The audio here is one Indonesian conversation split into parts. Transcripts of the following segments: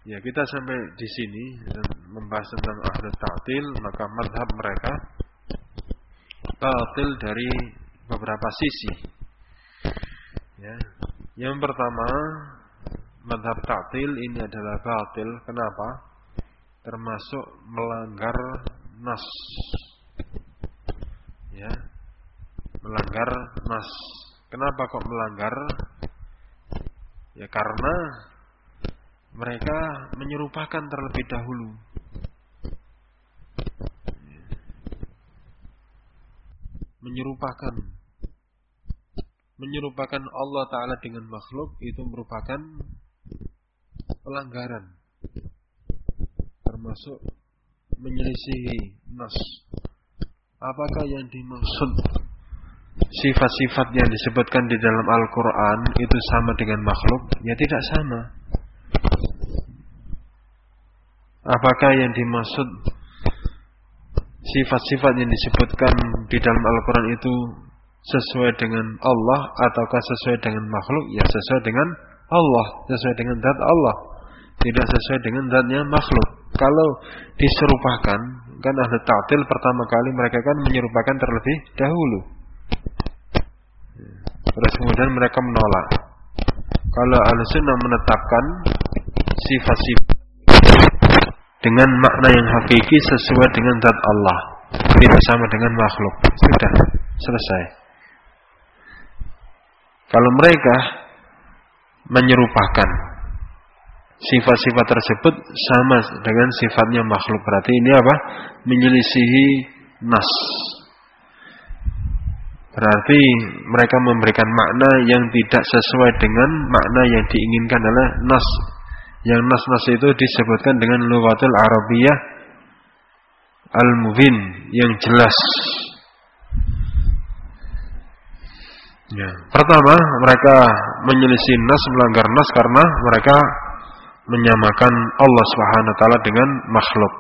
Ya, kita sampai di sini membahas tentang ahli ta'til, maka mazhab mereka batil dari beberapa sisi. Ya. Yang pertama, mazhab ta'til ini adalah batil. Kenapa? Termasuk melanggar nas. Ya. Melanggar nas. Kenapa kok melanggar? Ya karena mereka menyerupakan terlebih dahulu. Menyerupakan Allah Ta'ala dengan makhluk itu merupakan pelanggaran, termasuk menyelisihi nas. Apakah yang dimaksud sifat-sifat yang disebutkan di dalam Al-Quran itu sama dengan makhluk? Ya tidak sama. Apakah yang dimaksud sifat-sifat yang disebutkan di dalam Al-Quran itu sesuai dengan Allah ataukah sesuai dengan makhluk? Ya sesuai dengan Allah, sesuai dengan zat Allah, tidak sesuai dengan zatnya makhluk. Kalau diserupakan, kan ahli ta'til pertama kali mereka kan menyerupakan terlebih dahulu, terus kemudian mereka menolak. Kalau ahli sunnah menetapkan sifat-sifat dengan makna yang hakiki sesuai dengan zat Allah, tidak sama dengan makhluk, sudah selesai. Kalau mereka menyerupakan sifat-sifat tersebut sama dengan sifatnya makhluk, berarti ini apa? Menyelisihi nas. Berarti mereka memberikan makna yang tidak sesuai dengan makna yang diinginkan oleh nas. Yang nas-nas itu disebutkan dengan lughatul Arabiyyah al-mubin, yang jelas. Ya. Pertama, mereka menyelisih nas, melanggar nas karena mereka menyamakan Allah Subhanahu wa taala dengan makhluk.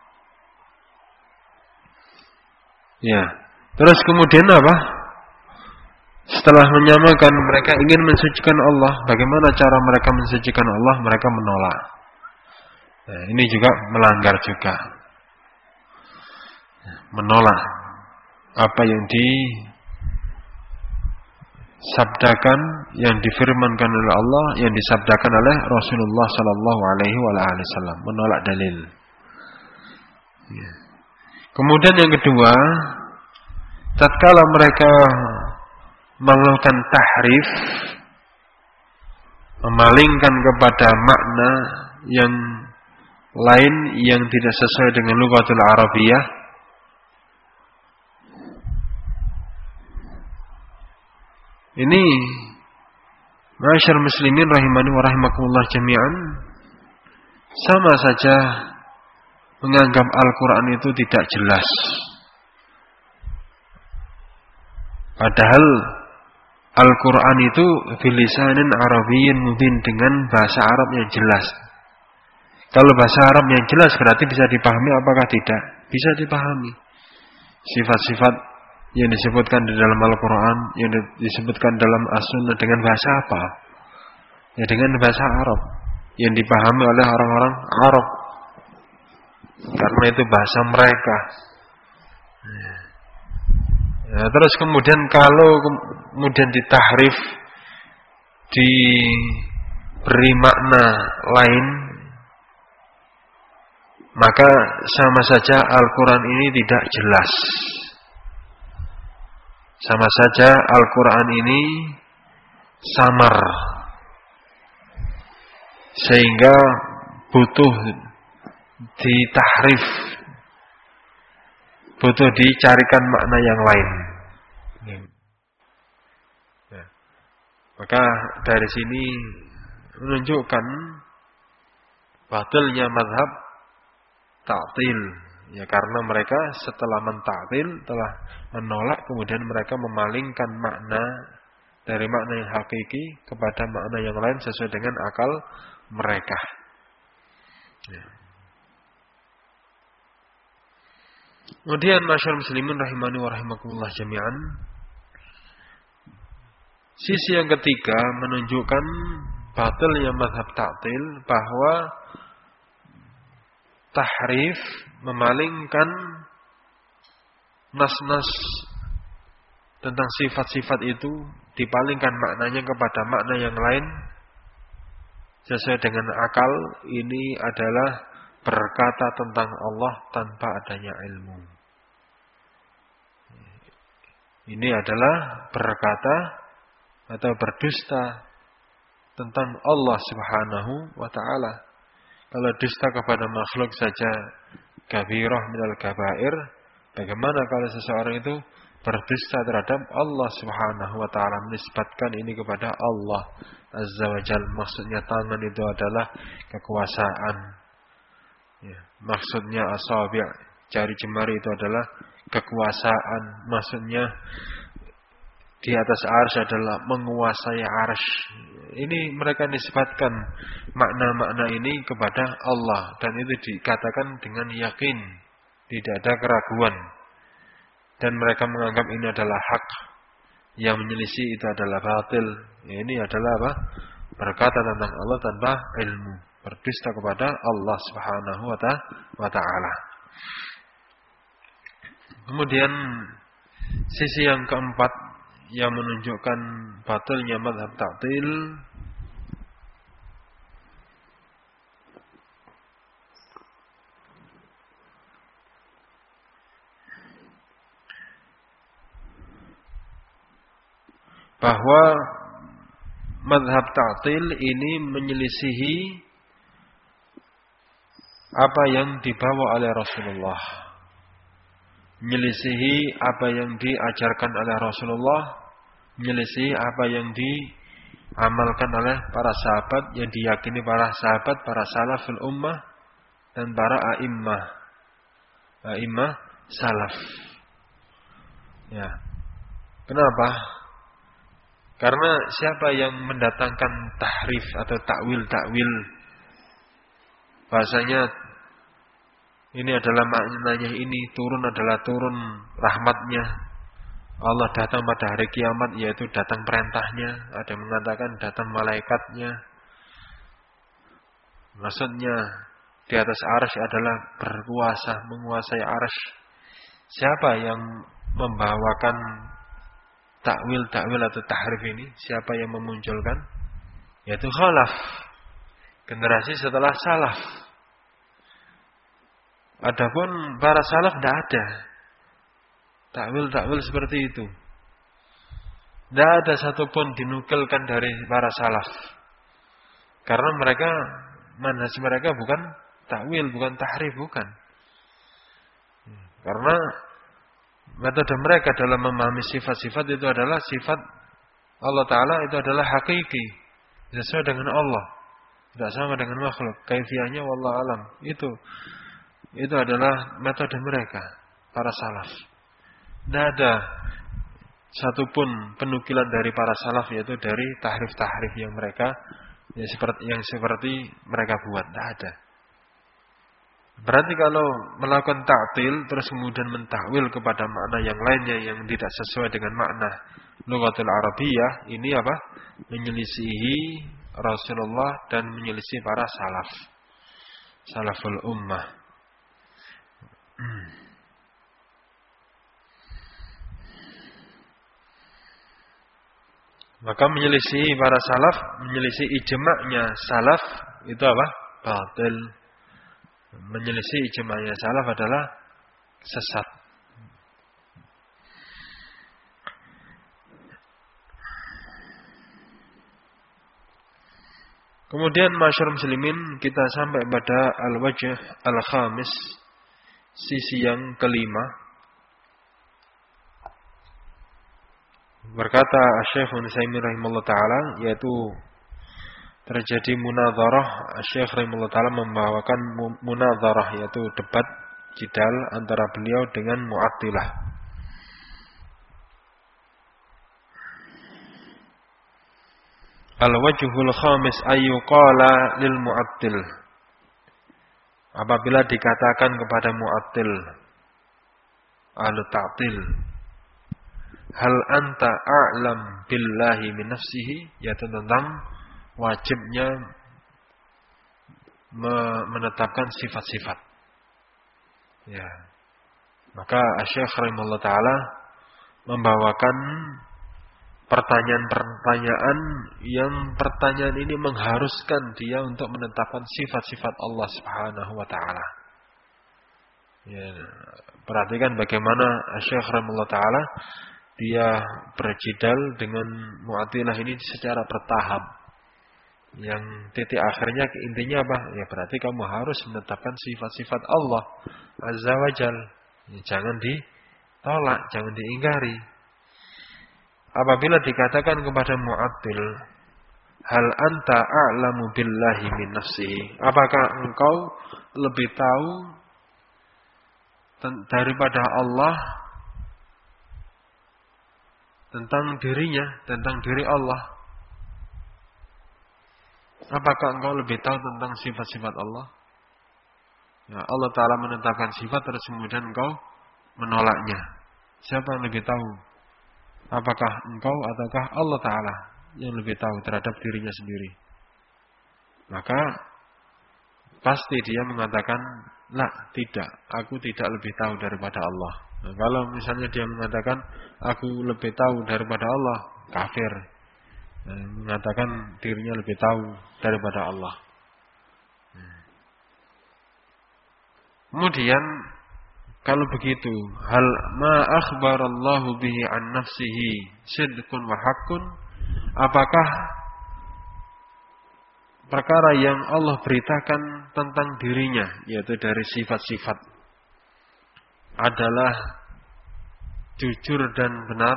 Ya. Terus kemudian apa? Setelah menyamakan, mereka ingin mensucikan Allah. Bagaimana cara mereka mensucikan Allah? Mereka menolak. Nah, ini juga melanggar juga. Menolak apa yang disabdakan, yang difirmankan oleh Allah, yang disabdakan oleh Rasulullah sallallahu alaihi wasallam. Menolak dalil. Ya. Kemudian yang kedua, tatkala mereka melakukan tahrif, memalingkan kepada makna yang lain yang tidak sesuai dengan lughatul Arabiyyah, ini ma'asyar muslimin rahimani wa rahimakumullah jami'an, sama saja menganggap Al-Quran itu tidak jelas. Padahal Al-Quran itu bilisanin Arabiyyin mubin, dengan bahasa Arab yang jelas. Kalau bahasa Arab yang jelas berarti bisa dipahami, apakah tidak? Bisa dipahami. Sifat-sifat yang disebutkan di dalam Al-Quran, yang disebutkan dalam As-Sunnah dengan bahasa apa? Ya dengan bahasa Arab, yang dipahami oleh orang-orang Arab, karena itu bahasa mereka. Ya, terus kemudian kalau kemudian ditahrif, diberi makna lain, maka sama saja Al-Quran ini tidak jelas. Sama saja Al-Quran ini samar, sehingga butuh ditahrif, butuh dicarikan makna yang lain. Ya. Maka dari sini menunjukkan batilnya mazhab ta'til. Ya karena mereka setelah mentaktil, telah menolak, kemudian mereka memalingkan makna dari makna yang hakiki kepada makna yang lain sesuai dengan akal mereka. Ya. Kemudian masyarakat muslimin rahimani wa rahimakumullah jami'an, sisi yang ketiga menunjukkan batilnya mazhab ta'til, bahwa tahrif, memalingkan nas-nas tentang sifat-sifat itu, dipalingkan maknanya kepada makna yang lain sesuai dengan akal, ini adalah berkata tentang Allah tanpa adanya ilmu. Ini adalah berkata atau berdusta tentang Allah Subhanahu wa ta'ala. Kalau dusta kepada makhluk saja kabirah minal kabair, bagaimana kalau seseorang itu berdusta terhadap Allah Subhanahu wa ta'ala, menisbatkan ini kepada Allah Azza wa Jalla. Maksudnya tangan itu adalah kekuasaan. Ya, maksudnya asabi', jari jemari itu adalah kekuasaan. Maksudnya di atas arsy adalah menguasai arsy. Ini mereka nisbatkan makna-makna ini kepada Allah, dan itu dikatakan dengan yakin, tidak ada keraguan. Dan mereka menganggap ini adalah hak, yang menyelisih itu adalah batil. Ini adalah apa? Berkata tentang Allah tanpa ilmu, berdusta kepada Allah Subhanahu wa ta'ala. Kemudian sisi yang keempat yang menunjukkan batilnya mazhab ta'til, bahwa mazhab ta'til ini menyelisihi apa yang dibawa oleh Rasulullah, menyelisihi apa yang diajarkan oleh Rasulullah, menyelisihi apa yang diamalkan oleh para sahabat, yang diyakini para sahabat, para salaful ummah, dan para a'immah salaf. Ya. Kenapa? Karena siapa yang mendatangkan tahrif atau takwil, bahasanya ini adalah maknanya ini, turun adalah turun rahmatnya, Allah datang pada hari kiamat, yaitu datang perintahnya. Ada yang mengatakan datang malaikatnya. Maksudnya di atas arsy adalah berkuasa, menguasai arsy. Siapa yang membawakan takwil atau tahrif ini? Siapa yang memunculkan? Yaitu khalaf, generasi setelah salaf. Adapun para salaf tidak ada takwil seperti itu. Tidak ada satupun dinukilkan dari para salaf. Karena mereka, manhaj mereka bukan takwil, bukan tahrif, bukan. Karena metode mereka dalam memahami sifat-sifat itu adalah sifat Allah Ta'ala, itu adalah hakiki, sesuai dengan Allah, tidak sama dengan makhluk. Kaifiyahnya wallahu alam. Itu adalah metode mereka, para salaf. Tidak ada satupun penukilan dari para salaf, yaitu dari tahrif-tahrif yang mereka yang seperti mereka buat. Tidak ada. Berarti kalau melakukan ta'til terus kemudian mentakwil kepada makna yang lainnya yang tidak sesuai dengan makna lughatul Arabiyyah, ini apa? Menyelisihi Rasulullah dan menyelisihi para salaful ummah. Maka menyelisihi para salaf, menyelisihi ijma'nya salaf, itu apa? Batil. Menyelisih ijma'nya salaf adalah sesat. Kemudian masyarakat muslimin, kita sampai pada al-wajh al-khamis, sisi yang kelima. Berkata Syekh Ibnu Utsaimin rahimahullah taala, yaitu terjadi munadharah. Syekh rahimahullah taala membawakan munadharah, yaitu debat jidal antara beliau dengan Mu'attilah. Al-wajhul khamis ayyuqala lil mu'attil. Apabila dikatakan kepada mu'attil, ahlu ta'til, hal anta a'lam billahi min nafsihi, yaitu tentang wajibnya menetapkan sifat-sifat. Ya. Maka Syekh rahimahullah taala membawakan pertanyaan-pertanyaan yang pertanyaan ini mengharuskan dia untuk menetapkan sifat-sifat Allah Subhanahu wa taala. Ya, perhatikan bagaimana Syekh rahimahullah taala dia berjidal dengan Mu'attilah ini secara bertahap. Yang titik akhirnya intinya apa? Ya berarti kamu harus menetapkan sifat-sifat Allah Azza wa Jal. Ya, jangan ditolak, jangan diingkari. Apabila dikatakan kepada Mu'attil, hal anta a'lamu billahi min nafsihi, apakah engkau lebih tahu daripada Allah tentang dirinya, tentang diri Allah? Apakah engkau lebih tahu tentang sifat-sifat Allah? Ya, Allah Ta'ala menetapkan sifat terus kemudian engkau menolaknya. Siapa yang lebih tahu? Apakah engkau ataukah Allah Ta'ala yang lebih tahu terhadap dirinya sendiri? Maka pasti dia mengatakan, la, tidak, aku tidak lebih tahu daripada Allah. Nah, kalau misalnya dia mengatakan, aku lebih tahu daripada Allah, kafir. Nah, mengatakan dirinya lebih tahu daripada Allah. Kemudian kalau begitu, hal ma akhbarallahu bihi an nafsihi sidqun wa haqqun, apakah perkara yang Allah beritakan tentang dirinya, yaitu dari sifat-sifat, adalah jujur dan benar?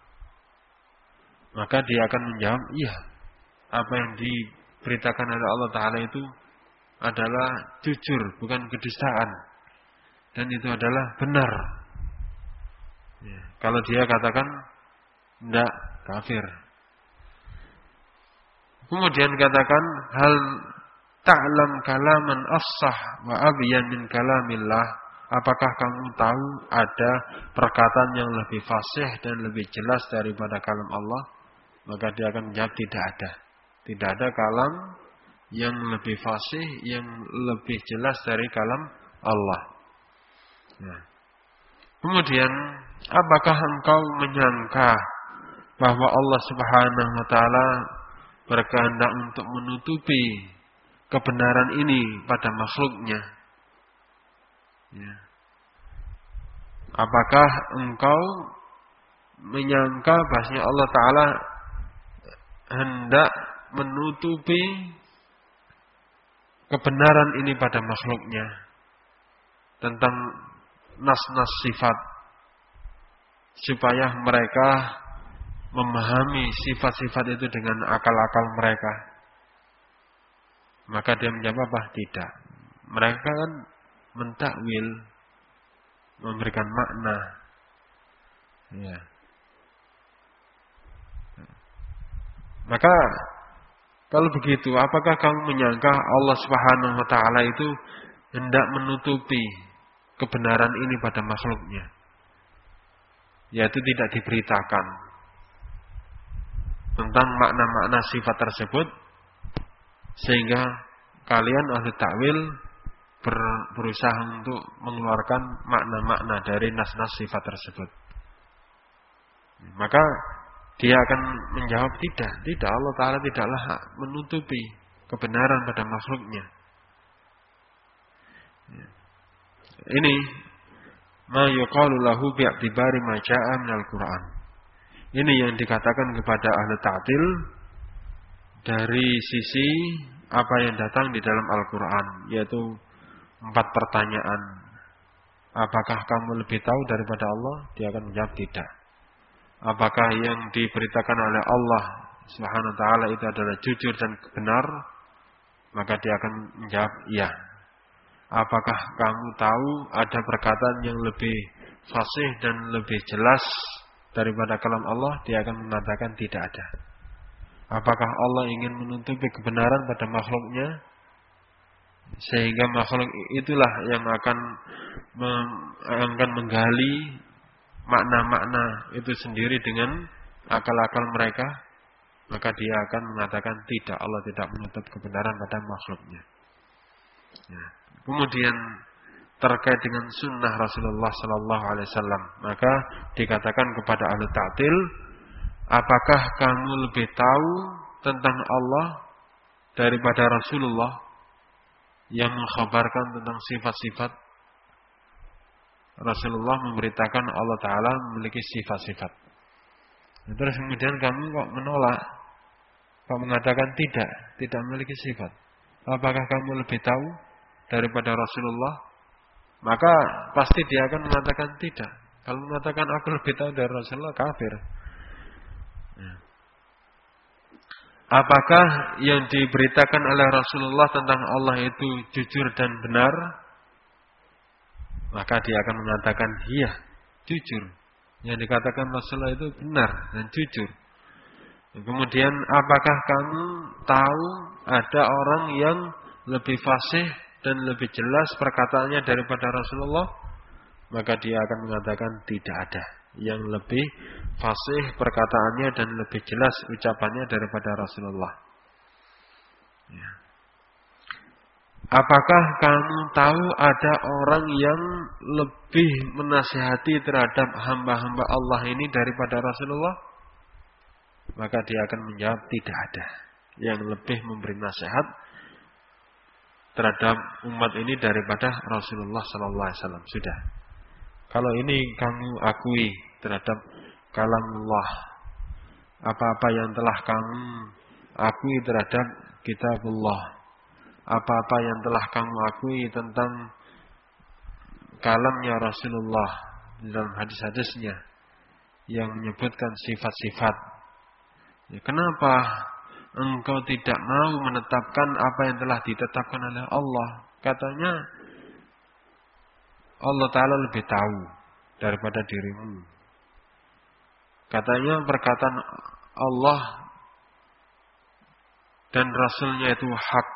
Maka dia akan menjawab, iya, apa yang diberitakan oleh Allah Ta'ala itu adalah jujur, bukan kedustaan, dan itu adalah benar. Ya, kalau dia katakan tidak, kafir. Kemudian katakan, hal ta'lam kalaman afsah wa abyan min kalamillah, apakah kamu tahu ada perkataan yang lebih fasih dan lebih jelas daripada kalam Allah? Maka dia akan menjawab, tidak ada. Tidak ada kalam yang lebih fasih, yang lebih jelas dari kalam Allah. Nah. Kemudian, apakah engkau menyangka bahwa Allah Subhanahu wa taala berkehendak untuk menutupi kebenaran ini pada makhluknya? Ya. Apakah engkau menyangka bahwasanya Allah Ta'ala hendak menutupi kebenaran ini pada makhluknya tentang nas-nas sifat, supaya mereka memahami sifat-sifat itu dengan akal-akal mereka? Maka dia menjawab apa? Tidak. Mereka kan mentakwil, memberikan makna. Ya. Maka kalau begitu, apakah kamu menyangka Allah Subhanahu wa taala itu hendak menutupi kebenaran ini pada makhluknya? Yaitu tidak diberitakan tentang makna-makna sifat tersebut, sehingga kalian ahli takwil berusaha untuk mengeluarkan makna-makna dari nas-nas sifat tersebut. Maka dia akan menjawab, tidak, Allah Ta'ala tidaklah menutupi kebenaran pada makhluknya. Ini ma yuqalu lahu bi'tibari ma ja'a minal Qur'an. Ini yang dikatakan kepada ahli ta'til dari sisi apa yang datang di dalam Al-Qur'an, yaitu 4 pertanyaan. Apakah kamu lebih tahu daripada Allah? Dia akan menjawab tidak. Apakah yang diberitakan oleh Allah Subhanahu wa taala itu adalah jujur dan benar? Maka dia akan menjawab iya. Apakah kamu tahu ada perkataan yang lebih fasih dan lebih jelas daripada kalam Allah? Dia akan mengatakan tidak ada. Apakah Allah ingin menutupi kebenaran pada makhluknya, sehingga makhluk itulah yang akan menggali makna-makna itu sendiri dengan akal-akal mereka? Maka dia akan mengatakan tidak, Allah tidak menutup kebenaran pada makhluknya. Ya. Kemudian terkait dengan sunnah Rasulullah sallallahu alaihi wasallam, maka dikatakan kepada ahli ta'til, apakah kamu lebih tahu tentang Allah daripada Rasulullah yang mengkhabarkan tentang sifat-sifat? Rasulullah memberitakan Allah Ta'ala memiliki sifat-sifat. Terus kemudian kamu kok menolak, kok mengatakan tidak memiliki sifat. Apakah kamu lebih tahu daripada Rasulullah? Maka pasti dia akan mengatakan tidak. Kalau mengatakan aku lebih tahu dari Rasulullah, kafir. Apakah yang diberitakan oleh Rasulullah tentang Allah itu jujur dan benar? Maka dia akan mengatakan iya, jujur. Yang dikatakan Rasulullah itu benar dan jujur. Kemudian apakah kamu tahu ada orang yang lebih fasih dan lebih jelas perkataannya daripada Rasulullah? Maka dia akan mengatakan tidak ada yang lebih fasih perkataannya dan lebih jelas ucapannya daripada Rasulullah. Ya. Apakah kamu tahu ada orang yang lebih menasihati terhadap hamba-hamba Allah ini daripada Rasulullah? Maka dia akan menjawab tidak ada yang lebih memberi nasihat terhadap umat ini daripada Rasulullah sallallahu alaihi wasallam. Sudah. Kalau ini kamu akui terhadap kalamullah, apa-apa yang telah kamu akui terhadap kitabullah, apa-apa yang telah kamu akui tentang kalamnya Rasulullah di dalam hadis-hadisnya yang menyebutkan sifat-sifat. Ya, kenapa engkau tidak mau menetapkan apa yang telah ditetapkan oleh Allah? Katanya Allah Ta'ala lebih tahu daripada dirimu. Katanya perkataan Allah dan Rasulnya itu hak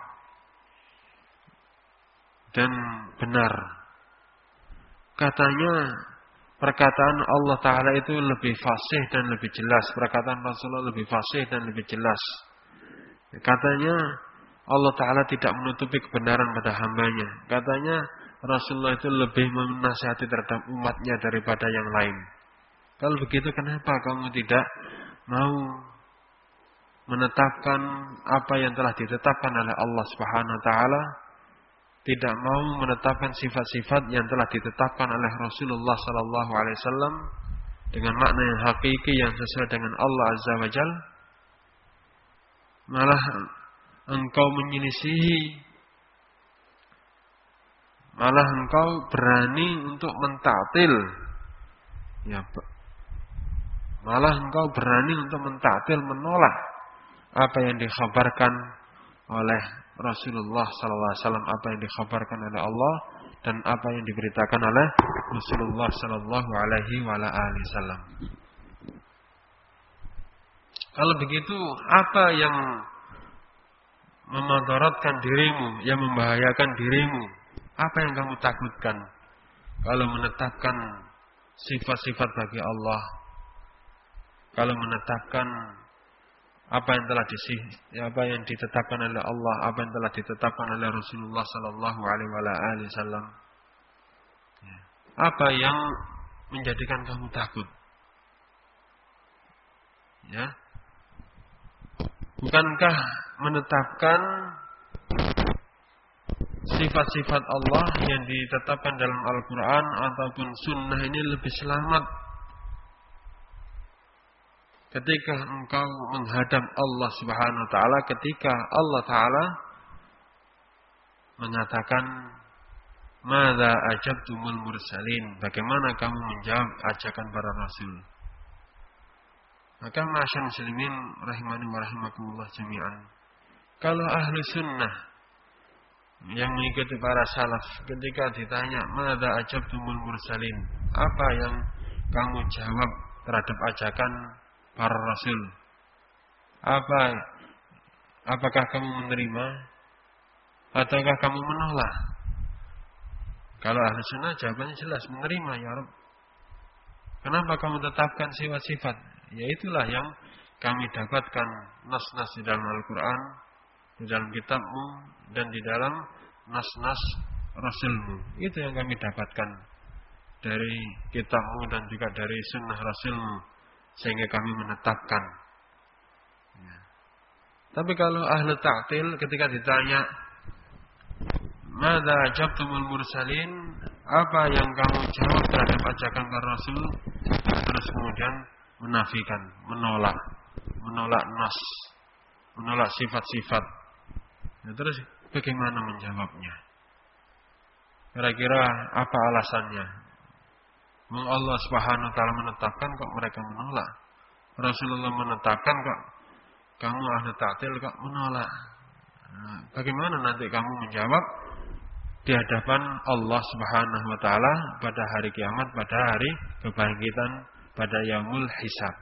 dan benar. Katanya perkataan Allah Ta'ala itu lebih fasih dan lebih jelas. Perkataan Rasulullah lebih fasih dan lebih jelas. Katanya Allah Ta'ala tidak menutupi kebenaran pada hambanya. Katanya Rasulullah itu lebih menasihati terhadap umatnya daripada yang lain. Kalau begitu kenapa kamu tidak mau menetapkan apa yang telah ditetapkan oleh Allah Subhanahu wa taala? Tidak mau menetapkan sifat-sifat yang telah ditetapkan oleh Rasulullah sallallahu alaihi wasallam dengan makna yang hakiki yang sesuai dengan Allah Azza wa Jalla? Malah engkau menyelisihi, malah engkau berani untuk mentaktil, ya, malah engkau berani untuk mentaktil, menolak apa yang dikhabarkan oleh Rasulullah sallallahu alaihi wasallam, apa yang dikhabarkan oleh Allah dan apa yang diberitakan oleh Rasulullah sallallahu alaihi wasallam. Kalau begitu, apa yang memadaratkan dirimu, yang membahayakan dirimu? Apa yang kamu takutkan kalau menetapkan sifat-sifat bagi Allah? Kalau menetapkan apa yang ditetapkan oleh Allah, apa yang telah ditetapkan oleh Rasulullah sallallahu alaihi wasallam? Apa yang menjadikan kamu takut? Ya. Bukankah menetapkan sifat-sifat Allah yang ditetapkan dalam Al-Quran ataupun Sunnah ini lebih selamat ketika engkau menghadap Allah Subhanahu wa taala, ketika Allah Ta'ala mengatakan madza ajabtumul mursalin, bagaimana kamu menjawab ajakan para rasul? Maka ma'asyiral muslimin rahimani wa rahimakumullah jami'an, kalau ahli sunnah yang mengikuti para salaf ketika ditanya madza ajabtumul mursalin, apa yang kamu jawab terhadap ajakan para rasul? Apakah kamu menerima ataukah kamu menolak? Kalau ahli sunnah jawabannya jelas, menerima ya Rabb. Kenapa kamu tetapkan sifat-sifat? Ya itulah yang kami dapatkan nas-nas di dalam Al-Quran, di dalam kitabmu, dan di dalam nas-nas Rasulmu. Itu yang kami dapatkan dari kitabmu dan juga dari sunnah Rasulmu, sehingga kami menetapkan. Ya. Tapi kalau ahli ta'til ketika ditanya, "Madza ajabtumul mursalin?" Apa yang kamu jawab terhadap ajakan para Rasul? Terus kemudian menafikan, menolak nas, menolak sifat-sifat. Ya, terus bagaimana menjawabnya? Kira-kira apa alasannya? Allah Subhanahu wa taala menetapkan kok mereka menolak. Rasulullah menetapkan kok kamu ahli ta'til kok menolak. Nah, bagaimana nanti kamu menjawab di hadapan Allah Subhanahu wa taala pada hari kiamat, pada hari kebangkitan, pada yaumul hisab?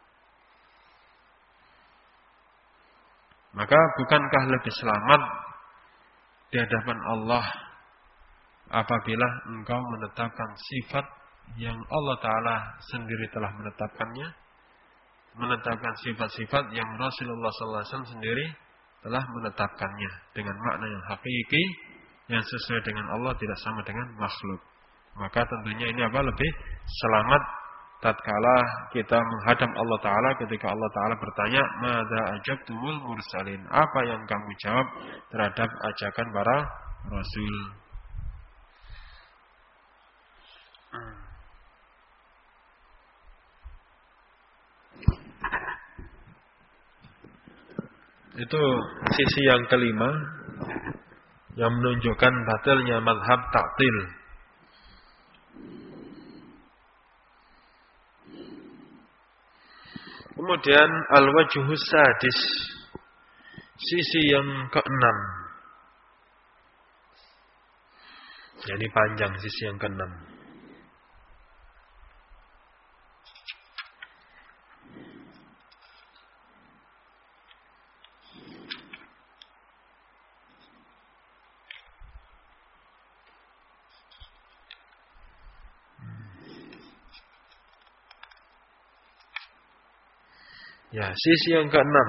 Maka bukankah lebih selamat di hadapan Allah apabila engkau menetapkan sifat yang Allah Ta'ala sendiri telah menetapkannya, menetapkan sifat-sifat yang Rasulullah SAW sendiri telah menetapkannya dengan makna yang hakiki, yang sesuai dengan Allah, tidak sama dengan makhluk. Maka tentunya ini lebih selamat tatkala kita menghadap Allah Ta'ala ketika Allah Ta'ala bertanya, "Madza ajabtumul mursalin?" Apa yang kamu jawab terhadap ajakan para Rasul? Itu sisi yang kelima yang menunjukkan batalnya mazhab ta'til. Kemudian al-wajhus sadis, sisi yang keenam. Jadi panjang sisi yang keenam. Ya, sisi yang keenam.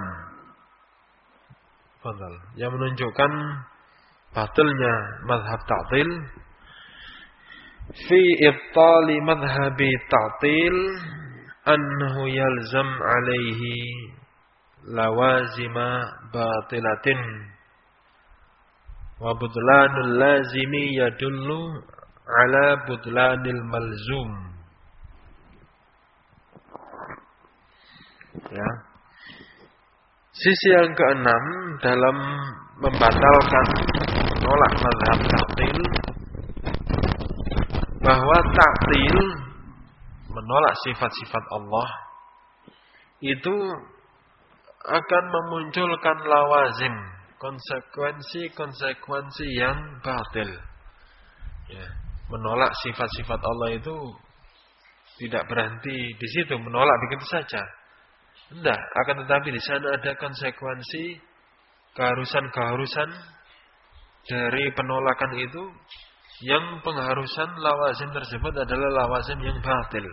Fadhal. Yang menunjukkan batalnya mazhab ta'til. Fi ibtali madhhabi ta'til annahu yalzam alaihi lawazima batilatin wa budlanul lazimi yadullu ala budlanil malzum. Ya. Sisi yang keenam dalam membatalkan, menolak mazhab ta'til, bahwa ta'til, menolak sifat-sifat Allah, itu akan memunculkan lawazim, konsekuensi-konsekuensi yang batil. Ya. Menolak sifat-sifat Allah itu tidak berhenti di situ, menolak begitu saja. Tidak, akan tetapi di sana ada konsekuensi, keharusan-keharusan dari penolakan itu, yang pengharusan lawazim tersebut adalah lawazim yang batil.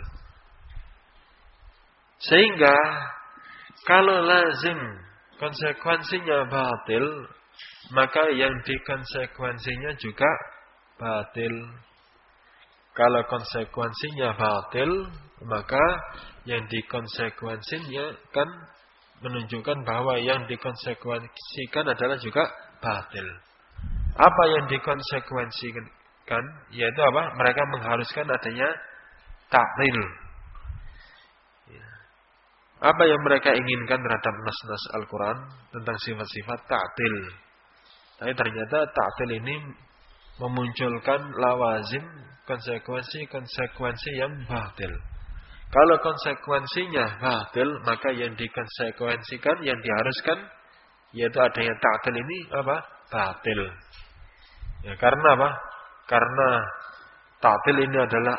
Sehingga kalau lazim konsekuensinya batil, maka yang dikonsekuensinya juga batil. Kalau konsekuensinya batil, maka yang dikonsekuensinya kan menunjukkan bahwa yang dikonsekuensikan adalah juga batil. Apa yang dikonsekuensikan? Yaitu apa? Mereka mengharuskan adanya ta'til. Apa yang mereka inginkan terhadap nas-nas Al-Quran tentang sifat-sifat ta'til. Tapi ternyata ta'til ini memunculkan lawazim, konsekuensi-konsekuensi yang batil. Kalau konsekuensinya batil, maka yang dikonsekuensikan, yang diharuskan, yaitu adanya ta'til ini apa? Batil. Ya, karena apa? Karena ta'til ini adalah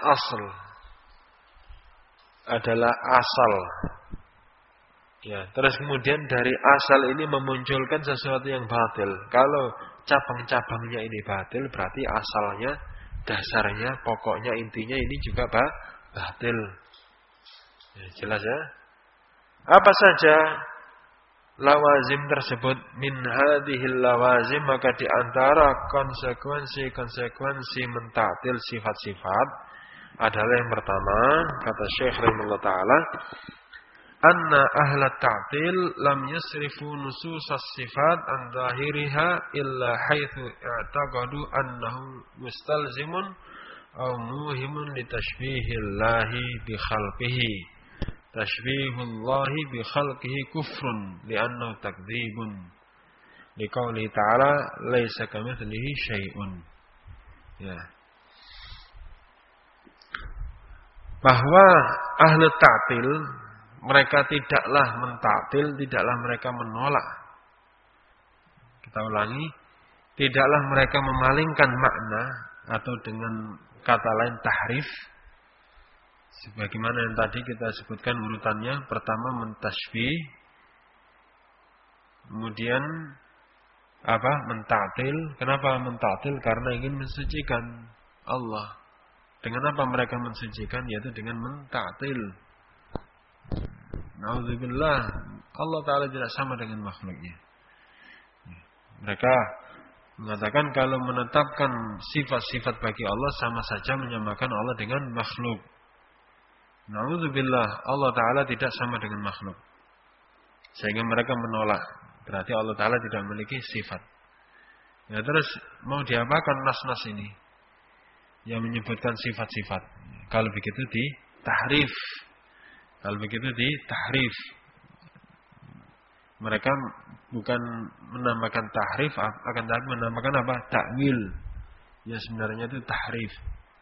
asal. Ya, terus kemudian dari asal ini memunculkan sesuatu yang batil. Kalau cabang-cabangnya ini batil, berarti asalnya, dasarnya, pokoknya, intinya ini juga batil. Ya, jelas ya? Apa saja lawazim tersebut, min hadhil lawazim, maka di antara konsekuensi mentaktil sifat-sifat adalah yang pertama, kata Syekh rahimahullah taala, anna ahla ta'til lam yasrifu nususas sifat an zahiriha illa haitsu i'taqadu annahu mustalzimun aw muhimun li tashbihillahi bi khalqihi. Tashbihullahi bi khalqihi kufrun li'annahu takdzibun. Liqauli ta'ala laisa kamitslihi syai'un. Ya. Bahwa ahli ta'til mereka tidaklah mentaktil, tidaklah mereka menolak. Kita ulangi, tidaklah mereka memalingkan makna atau dengan kata lain tahrif. Sebagaimana yang tadi kita sebutkan urutannya, pertama mentasbih, kemudian mentaktil. Kenapa mentaktil? Karena ingin mensucikan Allah. Dengan apa mereka mensucikan? Yaitu dengan mentaktil. Nauzubillah, Allah Ta'ala tidak sama dengan makhluknya. Mereka mengatakan kalau menetapkan sifat-sifat bagi Allah sama saja menyamakan Allah dengan makhluk. Nauzubillah, Allah Ta'ala tidak sama dengan makhluk. Sehingga mereka menolak. Berarti Allah Ta'ala tidak memiliki sifat. Ya, terus mau diapakan nas-nas ini yang menyebutkan sifat-sifat? Kalau begitu ditahrif. Kalau begitu ditahrif. Mereka bukan menamakan tahrif, akan tetapi menamakan apa? Takwil. Ya sebenarnya itu tahrif.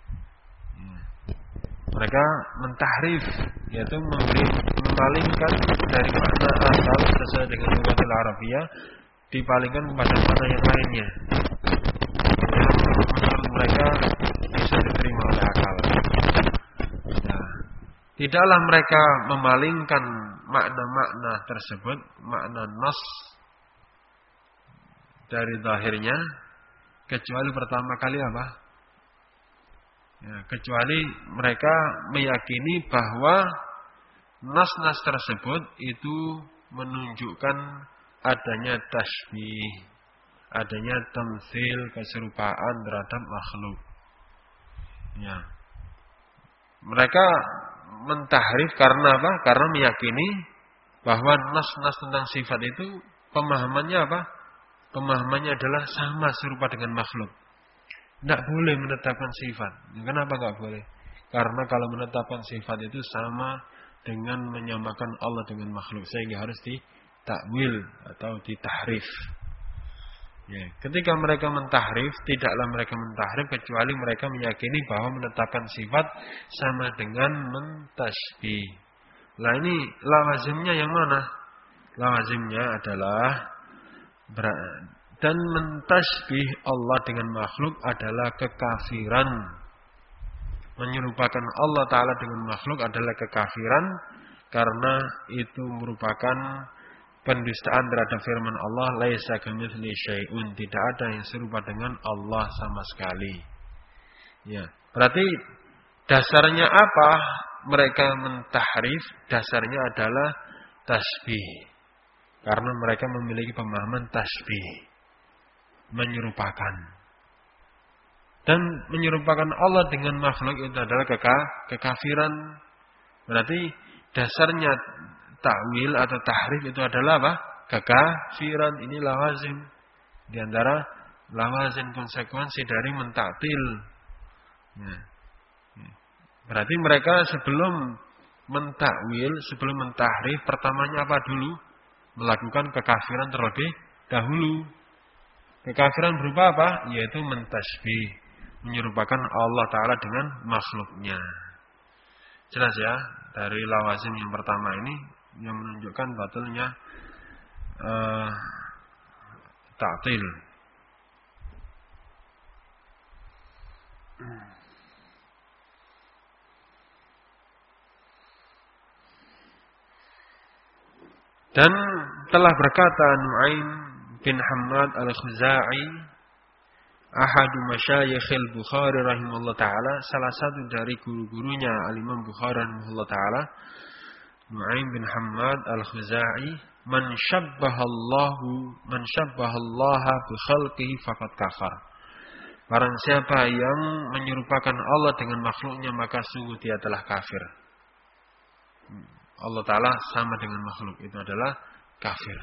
Mereka mentahrif, yaitu memalingkan dari makna asal sesuai dengan lughatul Arabiyah, dipalingkan kepada makna yang lainnya. Menurut mereka bisa diterima oleh akal. Tidaklah mereka memalingkan makna-makna tersebut, makna nas dari zahirnya, kecuali pertama kali apa? Ya, kecuali mereka meyakini bahwa nas-nas tersebut itu menunjukkan adanya tasbih, adanya tamtsil, keserupaan terhadap makhluk. Ya. Mereka mentahrif karena apa? Karena meyakini bahwa nas-nas tentang sifat itu pemahamannya apa? Pemahamannya adalah sama serupa dengan makhluk. Tidak boleh menetapkan sifat. Kenapa tidak boleh? Karena kalau menetapkan sifat itu sama dengan menyamakan Allah dengan makhluk, sehingga harus ditakwil atau ditahrif. Ya, ketika mereka mentahrif, tidaklah mereka mentahrif kecuali mereka meyakini bahwa menetapkan sifat sama dengan mentasbih. Lah ini lawazimnya yang mana? Lawazimnya adalah dan mentasbih Allah dengan makhluk adalah kekafiran. Menyerupakan Allah Ta'ala dengan makhluk adalah kekafiran, karena itu merupakan pendustaan terhadap firman Allah, laisa kamitslihi syai'un, tidak ada yang serupa dengan Allah sama sekali. Ya, berarti dasarnya apa mereka mentahrif? Dasarnya adalah tasbih. Karena mereka memiliki pemahaman tasbih, menyerupakan. Dan menyerupakan Allah dengan makhluk itu adalah kekafiran. Berarti dasarnya takwil atau tahrif itu adalah apa? Kekafiran. Ini lawazim. Di antara lawazim konsekuensi dari mentaktil. Ya. Berarti mereka sebelum mentakwil, sebelum mentahrif, pertamanya apa dulu? Melakukan kekafiran terlebih dahulu. Kekafiran berupa apa? Yaitu mentasbih, menyerupakan Allah Ta'ala dengan makhluknya. Jelas ya, dari lawazim yang pertama ini yang menunjukkan batalnya ta'til. Dan telah berkata Nu'aim bin Hammad al-Khuzai, ahadu masyayikhil Bukhari rahimahullah ta'ala, salah satu dari guru-gurunya al-Imam Bukhari rahimahullah ta'ala, Nu'aim bin Hammad al-Khuzai, man syabbahallaha bi khalqihi faqad kafar. Barang siapa yang menyerupakan Allah dengan makhluknya, maka sungguh dia telah kafir. Allah Ta'ala sama dengan makhluk, itu adalah kafir.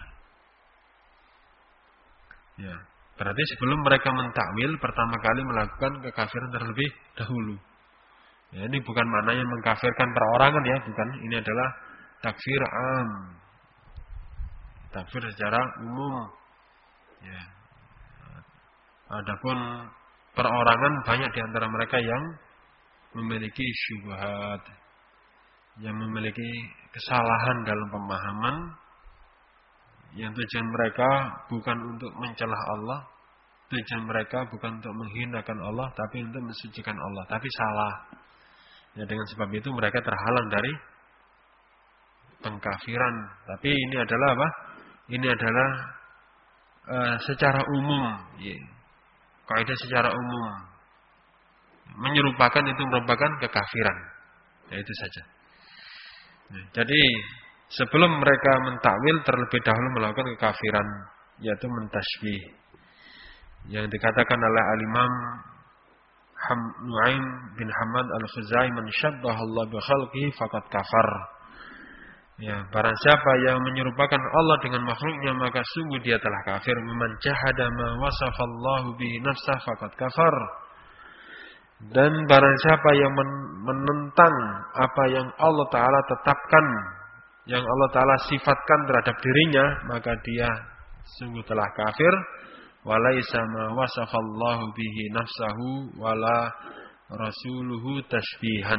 Ya, berarti sebelum mereka mentakwil, pertama kali melakukan kekafiran terlebih dahulu. Ya, ini bukan maknanya mengkafirkan perorangan ya, bukan. Ini adalah takfir am, takfir secara umum. Ya. Adapun perorangan, banyak di antara mereka yang memiliki syubhat, yang memiliki kesalahan dalam pemahaman, yang tujuan mereka bukan untuk mencelah Allah, tujuan mereka bukan untuk menghinakan Allah, tapi untuk mensucikan Allah, tapi salah. Ya, dengan sebab itu mereka terhalang dari pengkafiran. Tapi ini adalah apa? Ini adalah secara umum, ya. Kaidah secara umum. Menyerupakan itu merupakan kekafiran. Ya, itu saja. Nah, jadi sebelum mereka mentakwil, terlebih dahulu melakukan kekafiran, yaitu mentasybih. Yang dikatakan oleh al-Imam Nu'aim bin Hammad al-Khuzai, man syabbahallaha bi khalqihi faqad kafar. Ya, barang siapa yang menyerupakan Allah dengan makhluknya, maka sungguh dia telah kafir. Man jahada ma wasafallahu bihi nafsah faqad kafar. Dan barang siapa yang menentang apa yang Allah Ta'ala tetapkan, yang Allah Ta'ala sifatkan terhadap dirinya, maka dia sungguh telah kafir. Walaisa ma wasafallahu bihi nafsahu wala rasuluhu tashbihan.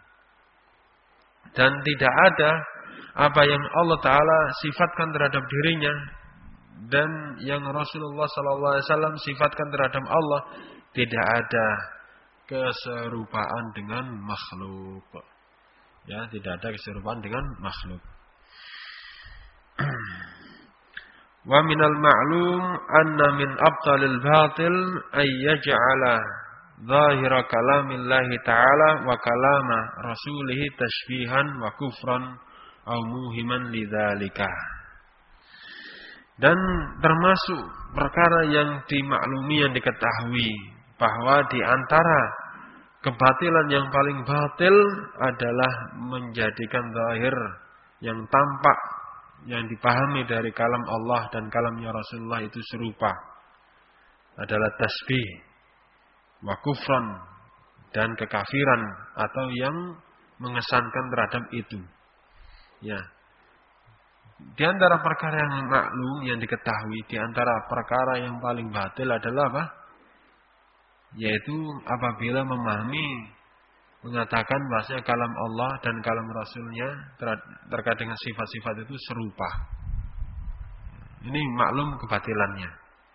Dan tidak ada apa yang Allah Ta'ala sifatkan terhadap dirinya dan yang Rasulullah SAW sifatkan terhadap Allah, tidak ada keserupaan dengan makhluk. Ya, tidak ada keserupaan dengan makhluk. Wa minal ma'lum anna min abtalil batil ay yaj'ala zahira kalamillahi ta'ala wa kalama rasulihi tashbihan wa kufran au muhiman lidzalika. Dan termasuk perkara yang dimaklumi, yang diketahui, bahwa di antara kebatilan yang paling batil adalah menjadikan zahir yang tampak, yang dipahami dari kalam Allah dan kalamnya Rasulullah itu serupa, adalah tasbih, wa kufran, dan kekafiran atau yang mengesankan terhadap itu. Ya. Di antara perkara yang maklum, yang diketahui, di antara perkara yang paling batil adalah apa? Yaitu apabila memahami, mengatakan bahasanya kalam Allah dan kalam Rasulnya terkait dengan sifat-sifat itu serupa. Ini maklum kebatilannya.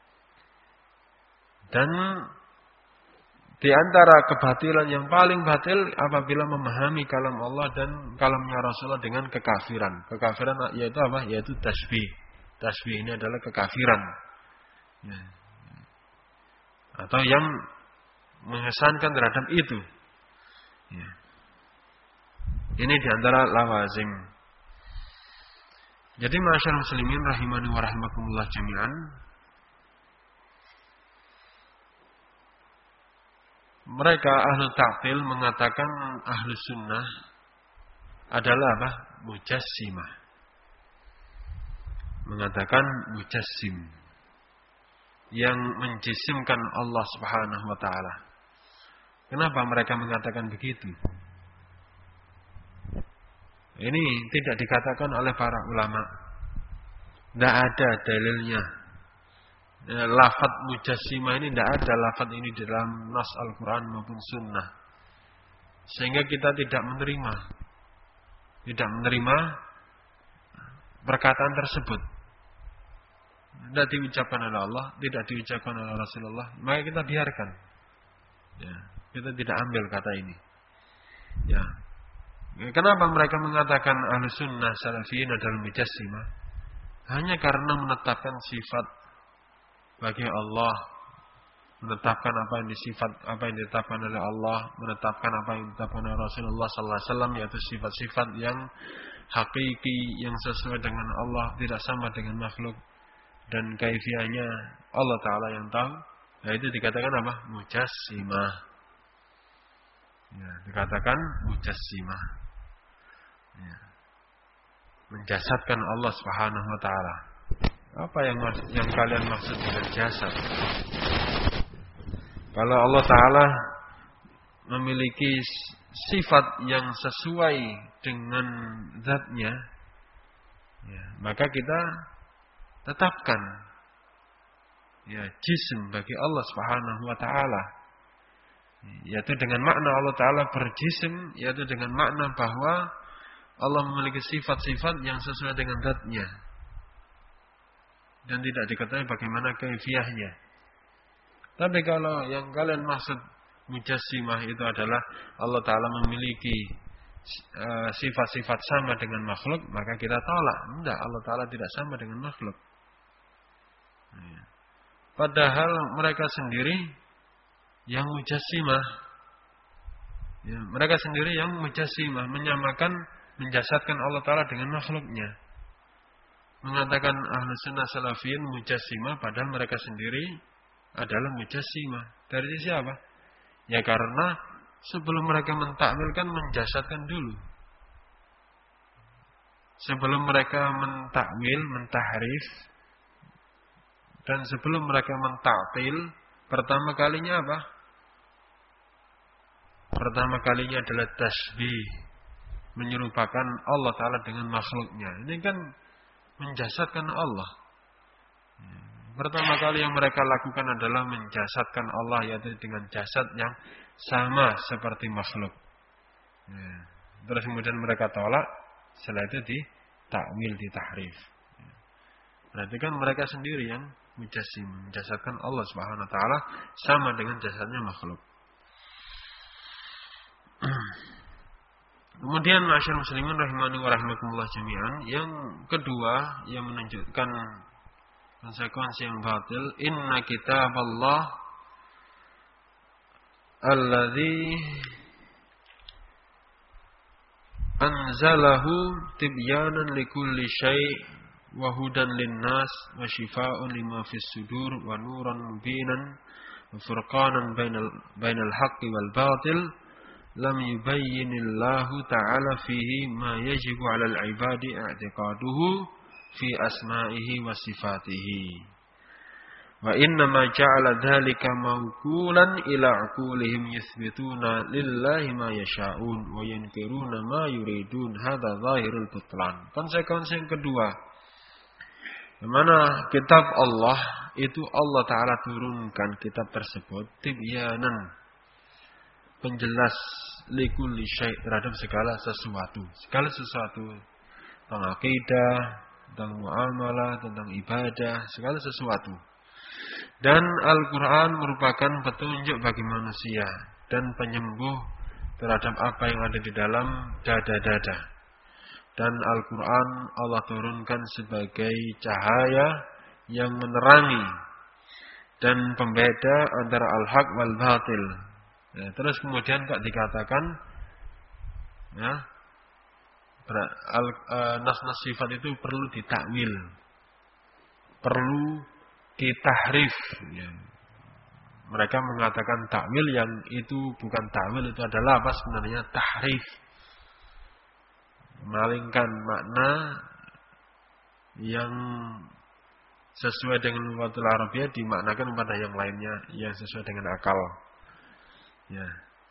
Dan di antara kebatilan yang paling batil apabila memahami kalam Allah dan kalamnya Rasulullah dengan kekafiran. Kekafiran yaitu apa? Yaitu tasbih. Tasbih ini adalah kekafiran. Ya. Atau yang mengesankan terhadap itu. Ya. Ini di antara lawazim. Jadi masyarakat muslimin rahimani wa rahimakumullah jami'an, mereka ahlu ta'til mengatakan ahlu sunnah adalah apa? Mujassimah. Mengatakan mujassim, yang menjisimkan Allah Subhanahu wa ta'ala. Kenapa mereka mengatakan begitu? Ini tidak dikatakan oleh para ulama. Tidak ada dalilnya. Lafaz mujassimah ini tidak ada lafaz ini dalam nas Al-Quran maupun sunnah. Sehingga kita tidak menerima perkataan tersebut. Tidak diucapkan oleh Allah, tidak diucapkan oleh Rasulullah, maka kita biarkan. Ya, kita tidak ambil kata ini. Ya. Kenapa mereka mengatakan ahlu sunnah salafiyin adalah mujassimah? Hanya karena menetapkan sifat bagi Allah menetapkan apa yang ditetapkan oleh Allah, menetapkan apa yang ditetapkan oleh Rasulullah sallallahu alaihi wasallam, yaitu sifat-sifat yang hakiki yang sesuai dengan Allah, tidak sama dengan makhluk, dan kaifiahnya Allah taala yang tahu. Nah, itu dikatakan apa? Mujassimah. Ya, dikatakan mujassimah. Ya. Menjasadkan Allah Subhanahu wa taala. Apa yang kalian maksud dengan jasad? Kalau Allah taala memiliki sifat yang sesuai dengan zatnya, ya, maka kita tetapkan ya jism bagi Allah Subhanahu wa taala. Yaitu dengan makna Allah taala berjism, yaitu dengan makna bahwa Allah memiliki sifat-sifat yang sesuai dengan zatnya. Dan tidak diketahui bagaimana kaifiahnya. Tapi kalau yang kalian maksud mujassimah itu adalah Allah taala memiliki sifat-sifat sama dengan makhluk, maka kita tolak. Tidak, Allah taala tidak sama dengan makhluk. Padahal mereka sendiri yang mujassimah. Ya, mereka sendiri yang mujassimah, menjasadkan Allah taala dengan makhluknya. Mengatakan ahlu sunnah salafiyyin mujassimah, padahal mereka sendiri adalah mujassimah. Dari sisi apa? Ya karena sebelum mereka mentakwilkan, menjasadkan dulu. Sebelum mereka mentakwil, mentahrif, dan sebelum mereka mentaktil, pertama kalinya apa? Pertama kalinya adalah tasbih, menyerupakan Allah Ta'ala dengan makhluknya. Ini kan menjasadkan Allah. Pertama kali yang mereka lakukan adalah menjasadkan Allah, yaitu dengan jasad yang sama seperti makhluk. Terus kemudian mereka tolak, setelah itu ditakwil, ditahrif. Berarti kan mereka sendiri yang menjasadkan Allah Subhanahu wa taala sama dengan jasadnya makhluk. Kemudian masyarakat muslimin rahimani wa rahimakumullah jami'an, yang kedua yang menunjukkan konsekuensi yang batil, inna kitaballah alladzi anzalahu tibyanan likulli syai' wa hudan linnas wa shifaa'un lima fis sudur wa nuran mubinan wa furqanan bainal haqqi wal batil, lam yubayyinillahu ta'ala fihi ma yajibu 'alal 'ibadi i'tiqaduhu fi asma'ihi wa sifatihi, wa inna ma ja'ala dhalika mawkulan ila 'uqulihim yuthbituna lillahi ma yasha'un wa yunkiruna ma yuridun. Hadza zahirul butlan. Konsekuensi yang kedua, di mana kitab Allah itu Allah Ta'ala turunkan kitab tersebut tibyanan, penjelas, likulli syai', terhadap segala sesuatu tentang akidah, tentang muamalah, tentang ibadah, segala sesuatu. Dan Al-Quran merupakan petunjuk bagi manusia dan penyembuh terhadap apa yang ada di dalam dada-dada. Dan Al-Quran Allah turunkan sebagai cahaya yang menerangi dan pembeda antara al-haq wal batil. Ya, terus kemudian kok dikatakan ya, nas-nas sifat itu perlu ditakwil, perlu ditahrif. Ya. Mereka mengatakan takwil yang itu bukan takwil, itu adalah apa sebenarnya? Tahrif. Memalingkan makna yang sesuai dengan lughatul Arabiyah dimaknakan pada yang lainnya yang sesuai dengan akal. Ya.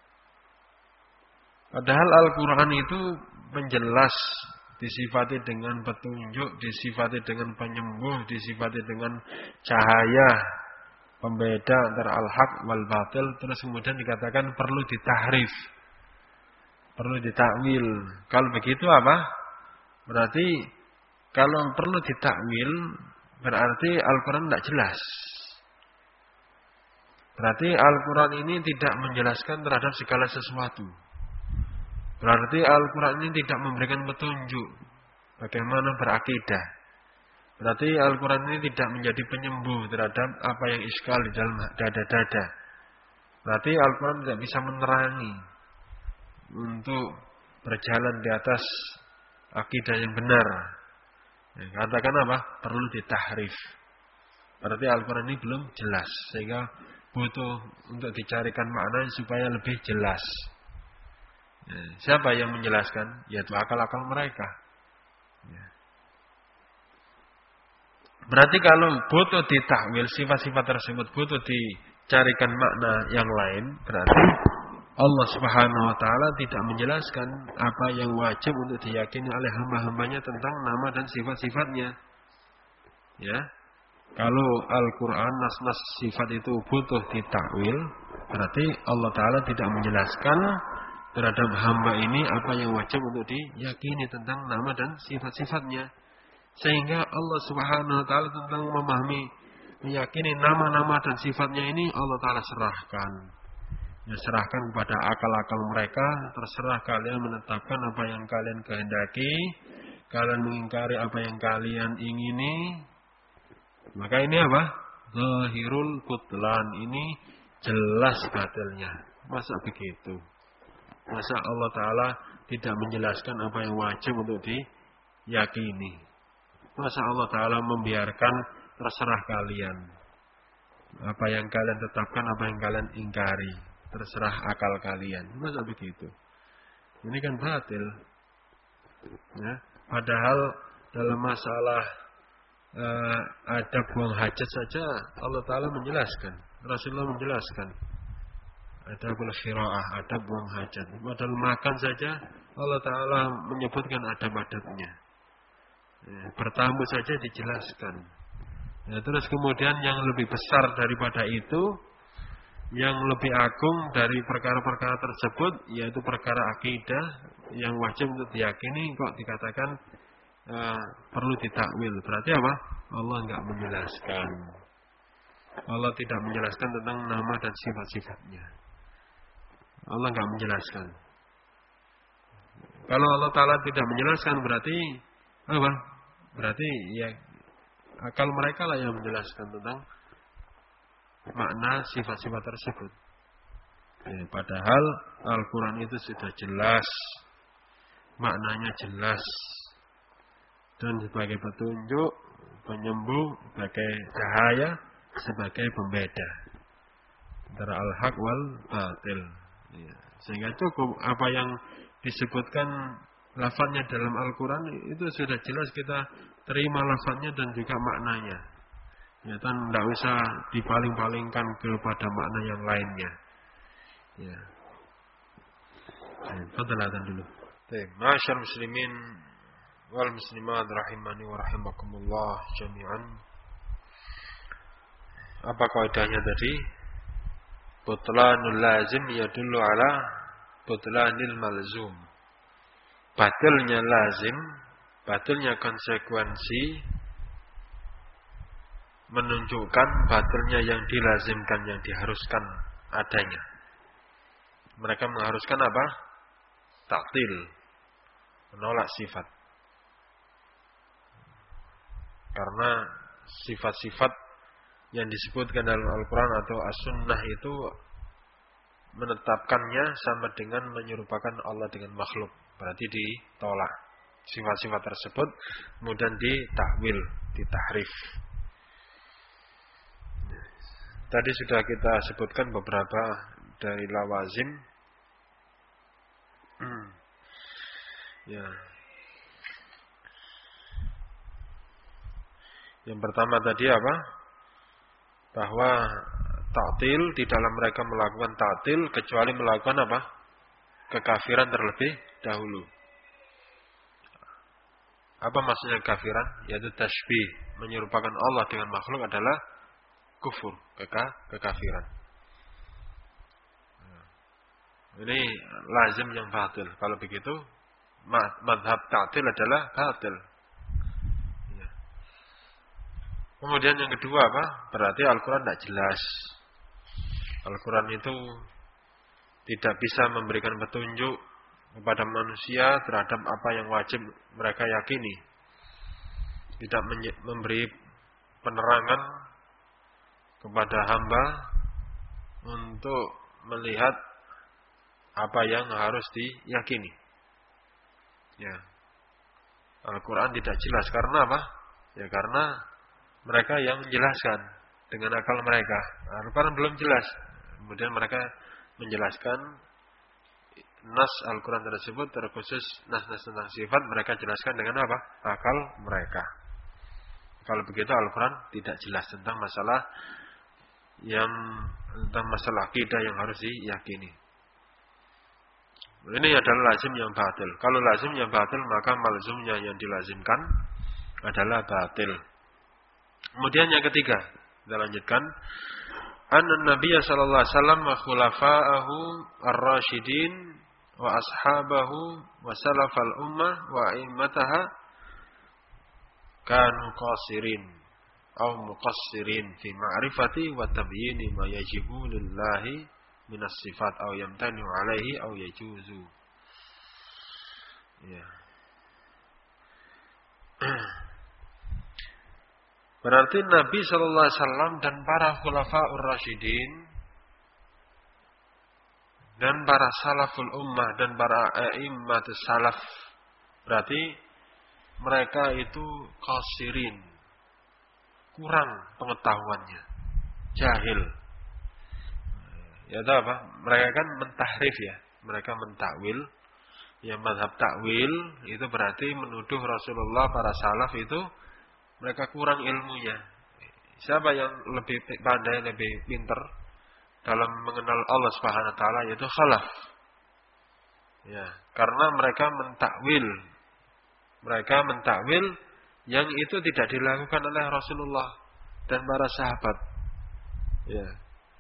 Padahal Al-Quran itu menjelas, disifati dengan petunjuk, disifati dengan penyembuh, disifati dengan cahaya, pembeda antara al-haq wal batil. Terus kemudian dikatakan perlu ditahrif, perlu ditakwil. Kalau begitu apa? Berarti kalau perlu ditakwil, berarti Al-Quran tidak jelas. Berarti Al-Quran ini tidak menjelaskan terhadap segala sesuatu. Berarti Al-Quran ini tidak memberikan petunjuk bagaimana berakidah, Berarti Al-Quran ini tidak menjadi penyembuh terhadap apa yang iskal di dalam dada-dada. Berarti Al-Quran tidak bisa menerangi untuk berjalan di atas akidah yang benar. Ya, katakan apa? Perlu ditahrif. Berarti Al-Quran ini belum jelas, sehingga butuh untuk dicarikan makna supaya lebih jelas. Ya, siapa yang menjelaskan? Yaitu akal-akal mereka. Ya. Berarti kalau butuh ditakwil, sifat-sifat tersebut butuh dicarikan makna yang lain, berarti Allah Subhanahu wa taala tidak menjelaskan apa yang wajib untuk diyakini oleh hamba-hambanya tentang nama dan sifat-sifatnya. Ya. Kalau Al-Qur'an nas-nas sifat itu butuh ditakwil, berarti Allah taala tidak menjelaskan terhadap hamba ini apa yang wajib untuk diyakini tentang nama dan sifat-sifatnya. Sehingga Allah Subhanahu wa taala tentang memahami, meyakini nama-nama dan sifatnya ini Allah taala serahkan. Ya, serahkan kepada akal-akal mereka, terserah kalian menetapkan apa yang kalian kehendaki, kalian mengingkari apa yang kalian ingini. Maka ini apa? Zahirul butlan, ini jelas batilnya. Masa begitu? Masa Allah taala tidak menjelaskan apa yang wajib untuk diyakini? Masa Allah taala membiarkan terserah kalian? Apa yang kalian tetapkan, apa yang kalian ingkari, terserah akal kalian. Masa begitu? Ini kan batil. Ya, padahal dalam masalah adab buang hajat saja Allah taala menjelaskan, Rasulullah menjelaskan. Adabul khiraah, adab buang hajat. Padahal makan saja Allah taala menyebutkan adab-adabnya. Ya, bertamu saja dijelaskan. Ya, terus kemudian yang lebih besar daripada itu, yang lebih agung dari perkara-perkara tersebut, yaitu perkara akidah yang wajib untuk diyakini, kok dikatakan perlu ditakwil. Berarti apa? Allah enggak menjelaskan. Allah tidak menjelaskan tentang nama dan sifat-sifatnya. Allah enggak menjelaskan. Kalau Allah taala tidak menjelaskan, berarti apa? Berarti ya akal mereka lah yang menjelaskan tentang makna sifat-sifat tersebut. Ya, padahal Al-Quran itu sudah jelas, maknanya jelas, dan sebagai petunjuk, penyembuh, sebagai cahaya, sebagai pembeda antara al-haq wal batil. Ya, sehingga cukup apa yang disebutkan lafadznya dalam Al-Quran itu sudah jelas, kita terima lafadznya dan juga maknanya. Ya, kan tidak usah dipaling-palingkan kepada makna yang lainnya. Ya. Fadlan dulu. Baik, ma'asyar muslimin wal muslimat rahimani wa rahimakumullah jami'an. Apa kaidahnya tadi? Butlanul lazim yadullu ala butlanil malzum. Batilnya lazim, batilnya konsekuensi menunjukkan batilnya yang dilazimkan, yang diharuskan adanya. Mereka mengharuskan apa? Taktil, menolak sifat. Karena sifat-sifat yang disebutkan dalam Al-Quran atau As-Sunnah itu menetapkannya sama dengan menyerupakan Allah dengan makhluk. Berarti ditolak sifat-sifat tersebut, kemudian ditakwil, ditahrif. Tadi sudah kita sebutkan beberapa dari lawazim. Ya. Yang pertama tadi apa? Bahwa ta'til, di dalam mereka melakukan ta'til kecuali melakukan apa? Kekafiran terlebih dahulu. Apa maksudnya kekafiran? Yaitu tasbih, menyerupakan Allah dengan makhluk adalah kufur, kekafiran. Ini lazim yang batil. Kalau begitu, madhab ta'til adalah batil. Ya. Kemudian yang kedua apa? Berarti Al-Quran tidak jelas. Al-Quran itu tidak bisa memberikan petunjuk kepada manusia terhadap apa yang wajib mereka yakini. tidak memberi penerangan kepada hamba untuk melihat apa yang harus diyakini. Ya. Al-Quran tidak jelas karena apa? Ya karena mereka yang menjelaskan dengan akal mereka. Al-Quran belum jelas. Kemudian mereka menjelaskan nas Al-Quran tersebut terkhusus nas-nas tentang sifat mereka jelaskan dengan apa? Akal mereka. Kalau begitu Al-Quran tidak jelas tentang masalah akidah yang harus diyakini. Ini adalah lazim yang batil. Kalau lazim yang batil maka malzumnya yang dilazimkan adalah batil. Kemudian yang ketiga, kita lanjutkan. An-Nabiy sallallahu alaihi wasallam wa khulafa'ahu ar-rasyidin wa ashabahu wa salafal ummah wa a'immataha kanu qasirin aw muqassirin fi ma'rifati wa tabyini ma yajibu lillahi minas sifat aw yamtanu alaihi aw yajuzu. Ya. Berarti Nabi sallallahu alaihi wasallam dan para khulafaur rasyidin dan para salaful ummah dan para a'immatus salaf, berarti mereka itu qasirin, kurang pengetahuannya, jahil. Ya tahu apa? Mereka kan mentahrif ya, mereka mentakwil. Yang mazhab takwil itu berarti menuduh Rasulullah, para salaf itu mereka kurang ilmunya. Siapa yang lebih pandai, lebih pintar dalam mengenal Allah Subhanahu wa taala yaitu khalaf. Ya, karena mereka mentakwil. Mereka mentakwil yang itu tidak dilakukan oleh Rasulullah dan para sahabat. Ya.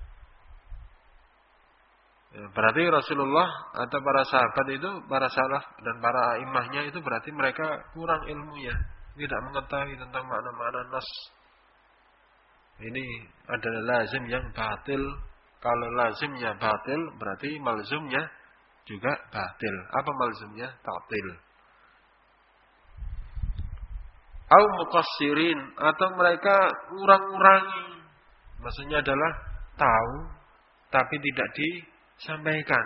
Ya, berarti Rasulullah atau para sahabat itu, para salaf dan para imamnya itu berarti mereka kurang ilmunya, tidak mengetahui tentang makna-makna nas. Ini adalah lazim yang batil. Kalau lazimnya batil, berarti malzumnya juga batil. Apa malzumnya? Ta'til. Au muqassirin, atau mereka kurang-kurangi. Maksudnya adalah tahu tapi tidak disampaikan.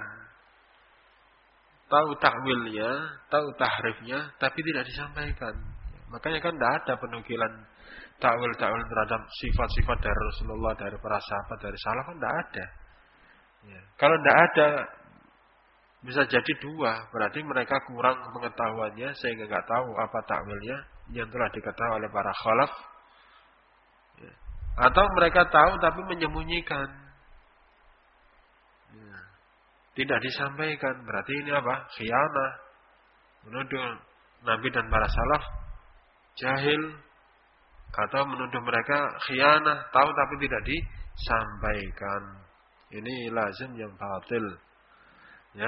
Tahu takwilnya, tahu tahrifnya, tapi tidak disampaikan. Makanya kan tidak ada penukilan takwil-takwil terhadap sifat-sifat dari Rasulullah, dari para sahabat, dari salaf, kan tidak ada. Ya. Kalau tidak ada, bisa jadi dua. Berarti mereka kurang pengetahuannya sehingga tidak tahu apa takwilnya yang telah diketahui oleh para khalaf. Ya. Atau mereka tahu tapi menyembunyikan. Ya. Tidak disampaikan. Berarti ini apa? Khianah. Menuduh Nabi dan para salaf jahil. Atau menuduh mereka khianah. Tahu tapi tidak disampaikan. Ini lazim yang batil. Ya.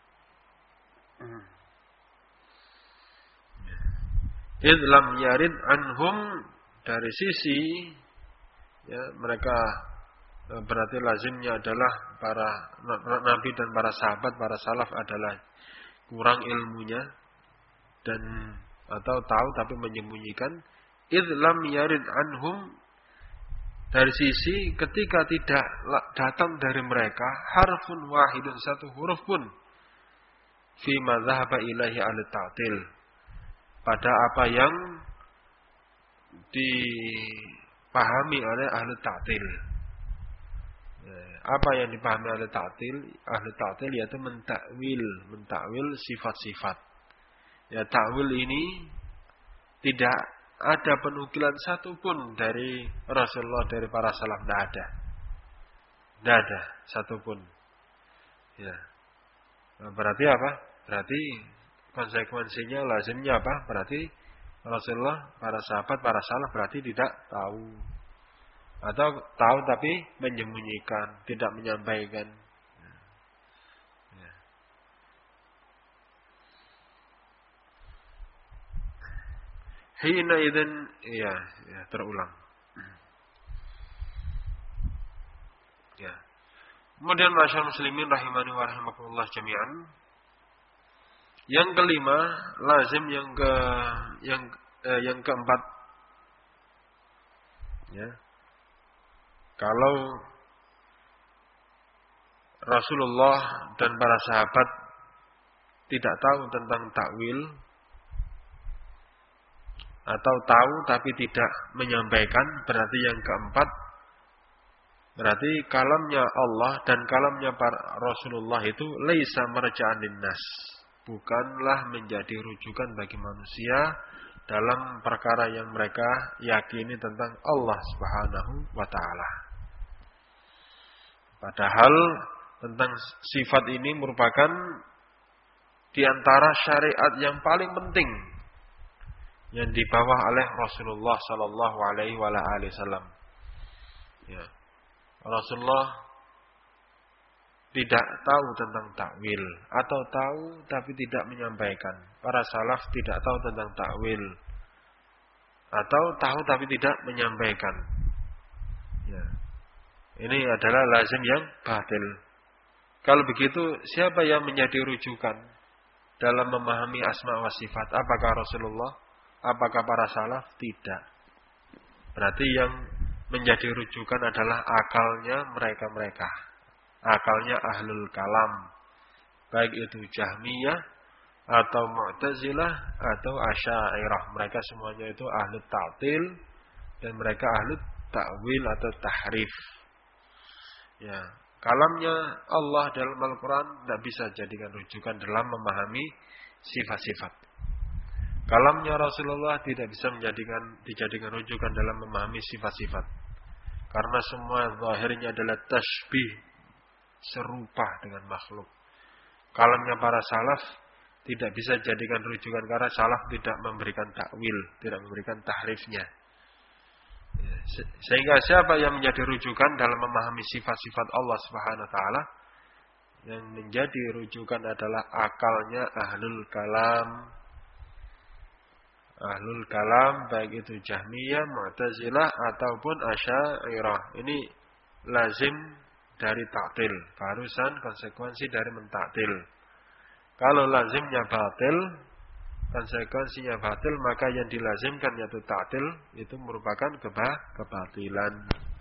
Idh lam yarid anhum, dari sisi ya, mereka berarti lazimnya adalah para nabi dan para sahabat, para salaf adalah kurang ilmunya dan atau tahu tapi menyembunyikan. Idh lam yarid anhum, dari sisi ketika tidak datang dari mereka harfun wahidun, satu huruf pun fi madzhaba ilahi al-ta'til, pada apa yang dipahami oleh ahli ta'til. Apa yang dipahami oleh ta'til? Ahli ta'til yaitu mentakwil sifat-sifat. Ya, takwil ini tidak ada penukilan satupun dari Rasulullah, dari para salaf, tidak ada. Tidak ada satupun. Ya. Nah, berarti apa? Berarti konsekuensinya lazimnya apa? Berarti Rasulullah, para sahabat, para salaf berarti tidak tahu. Atau tahu tapi menyembunyikan, tidak menyampaikan. Ya. Hina idzin, ya, terulang. Ya. Kemudian masyaallah muslimin rahimani wa rahimakumullah jami'an. Yang kelima, lazim yang keempat Ya. Kalau Rasulullah dan para sahabat tidak tahu tentang takwil, atau tahu tapi tidak menyampaikan, berarti yang keempat, berarti kalamnya Allah dan kalamnya para Rasulullah itu laisa marja'an linnas, bukanlah menjadi rujukan bagi manusia dalam perkara yang mereka yakini tentang Allah Subhanahu wa taala. Padahal tentang sifat ini merupakan di antara syariat yang paling penting yang dibawa oleh Rasulullah sallallahu alaihi wasallam. Ya. Rasulullah tidak tahu tentang takwil, atau tahu tapi tidak menyampaikan. Para salaf tidak tahu tentang takwil, atau tahu tapi tidak menyampaikan. Ya. Ini adalah lazim yang batil. Kalau begitu, siapa yang menjadi rujukan dalam memahami asma wa sifat? Apakah Rasulullah? Apakah para salaf? Tidak. Berarti yang menjadi rujukan adalah akalnya mereka-mereka. Akalnya ahlul kalam. Baik itu Jahmiyah, atau Mu'tazilah, atau Asy'ariyah. Mereka semuanya itu ahli ta'til, dan mereka ahli ta'wil atau tahrif. Ya, kalamnya Allah dalam Al-Quran tidak bisa jadikan rujukan dalam memahami sifat-sifat. Kalamnya Rasulullah tidak bisa dijadikan rujukan dalam memahami sifat-sifat. Karena semua zahirnya adalah tasbih, serupa dengan makhluk. Kalamnya para salaf tidak bisa jadikan rujukan karena salaf tidak memberikan takwil, tidak memberikan tahrifnya. Sehingga siapa yang menjadi rujukan dalam memahami sifat-sifat Allah Subhanahu wa taala? Yang menjadi rujukan adalah akalnya ahlul kalam. Ahlul kalam baik itu Jahmiyah, Mu'tazilah ataupun Asy'ariyah. Ini lazim dari ta'til, keharusan konsekuensi dari mentaktil. Kalau lazimnya batil, konsekuensinya batil, maka yang dilazimkan yaitu ta'til itu merupakan kebatilan.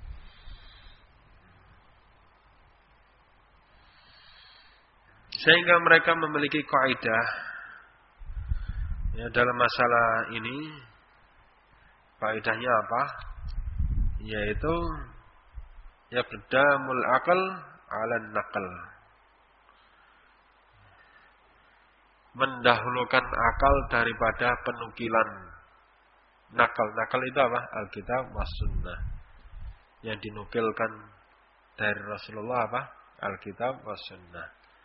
Sehingga mereka memiliki kaidah ya dalam masalah ini. Kaidahnya apa? Yaitu yaqdamul aql 'ala naql. Mendahulukan akal daripada penukilan. Nakal itu apa? Alkitab was sunnah. Yang dinukilkan dari Rasulullah apa? Alkitab was sunnah.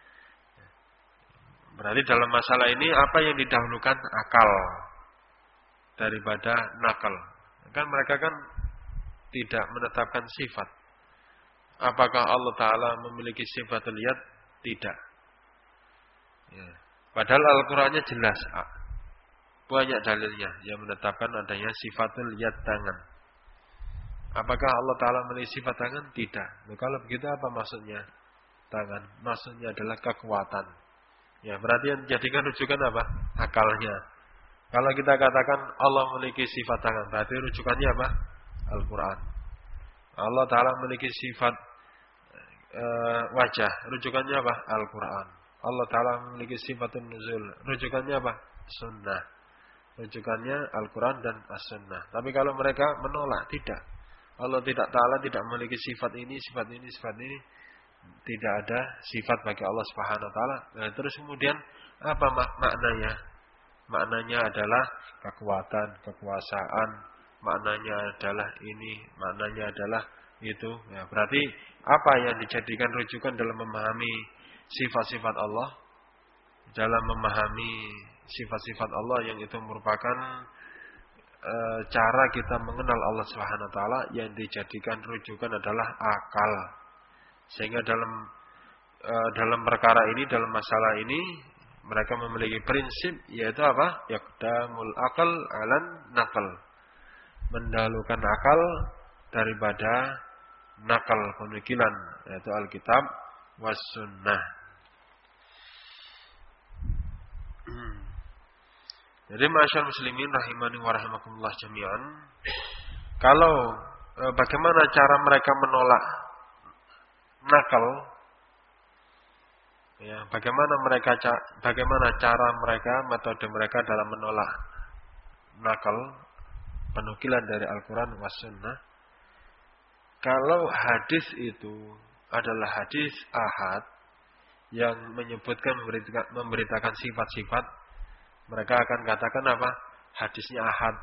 Berarti dalam masalah ini apa yang didahulukan? Akal daripada nakal. Kan mereka kan tidak menetapkan sifat. Apakah Allah Ta'ala memiliki sifatul yad? Tidak. Ya. Padahal Al-Qurannya jelas. Banyak dalilnya yang menetapkan adanya sifatul yad, tangan. Apakah Allah Ta'ala memiliki sifat tangan? Tidak. Nah, kalau begitu apa maksudnya tangan? Maksudnya adalah kekuatan. Ya, berarti yang dijadikan rujukan apa? Akalnya. Kalau kita katakan Allah memiliki sifat tangan, berarti rujukannya apa? Al-Quran. Allah Ta'ala memiliki sifat wajah, rujukannya apa? Al-Quran. Allah Ta'ala memiliki sifatun nuzul, rujukannya apa? Sunnah. Rujukannya Al-Quran dan As-Sunnah. Tapi kalau mereka menolak, tidak. Allah Ta'ala tidak memiliki sifat ini, sifat ini, sifat ini. Tidak ada sifat bagi Allah Subhanahu wa taala. Nah, terus kemudian apa maknanya? Maknanya adalah kekuatan, kekuasaan, maknanya adalah ini, maknanya adalah itu. Ya, berarti apa yang dijadikan rujukan dalam memahami sifat-sifat Allah? Dalam memahami sifat-sifat Allah yang itu merupakan cara kita mengenal Allah Subhanahu wa taala, yang dijadikan rujukan adalah akal. Sehingga dalam perkara ini, dalam masalah ini, mereka memiliki prinsip, yaitu apa? Yaqdamul aql 'alan naql. Mendahulukan akal daripada nakal, penukilan, yaitu Alkitab was sunnah. Jadi masyaallah muslimin rahimani wa rahimakumullah jami'an, kalau bagaimana cara mereka menolak nakal? Ya, bagaimana cara mereka, metode mereka dalam menolak nakal, penukilan dari Al-Quran was Sunnah. Kalau hadis itu adalah hadis ahad yang menyebutkan memberitakan sifat-sifat, mereka akan katakan apa? Hadisnya ahad.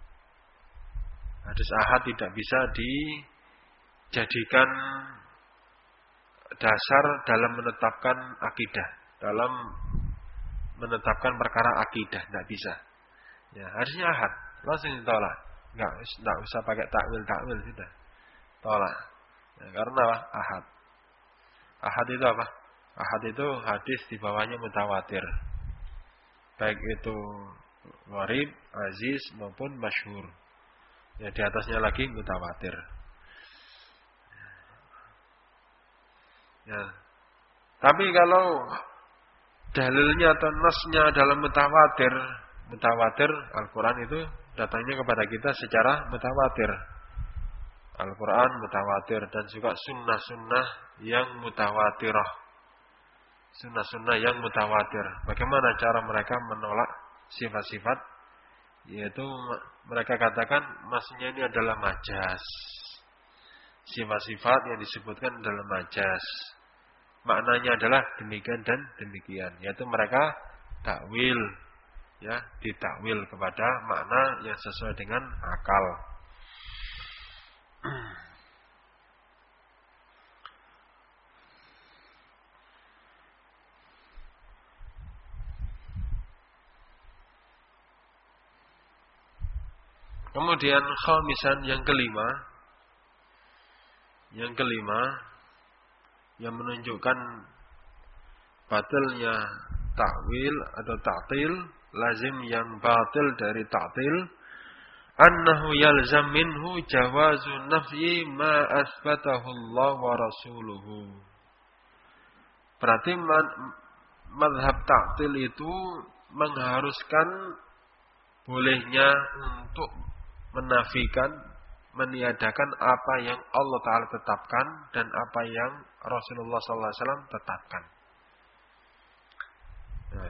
Hadis ahad tidak bisa dijadikan dasar dalam menetapkan akidah, dalam menetapkan perkara akidah, tidak bisa. Ya, hadisnya ahad, langsung ditolak. Enggak usah pakai takwil sudah. Tolak. Ya, karena apa? Ahad. Ahad itu apa? Ahad itu hadis di bawahnya mutawatir. Baik itu gharib, aziz maupun masyhur. Ya, di atasnya lagi mutawatir. Ya. Tapi kalau dalilnya atau nasnya dalam mutawatir Al-Quran itu datangnya kepada kita secara mutawatir. Al-Quran mutawatir dan juga sunnah-sunnah yang mutawatirah. Sunnah-sunnah yang mutawatir. Bagaimana cara mereka menolak sifat-sifat? Yaitu mereka katakan maksudnya ini adalah majas. Sifat-sifat yang disebutkan adalah majas. Maknanya adalah demikian dan demikian. Yaitu mereka takwil, ya, ditakwil kepada makna yang sesuai dengan akal. Kemudian khamisan yang kelima yang menunjukkan batilnya takwil atau ta'til, lazim yang batil dari ta'til, annahu yalzam minhu jawazu nafyi ma asbatahu Allah wa rasuluhu. Berarti mazhab ta'til itu mengharuskan bolehnya untuk menafikan, meniadakan apa yang Allah Ta'ala tetapkan dan apa yang Rasulullah SAW tetapkan. Nah,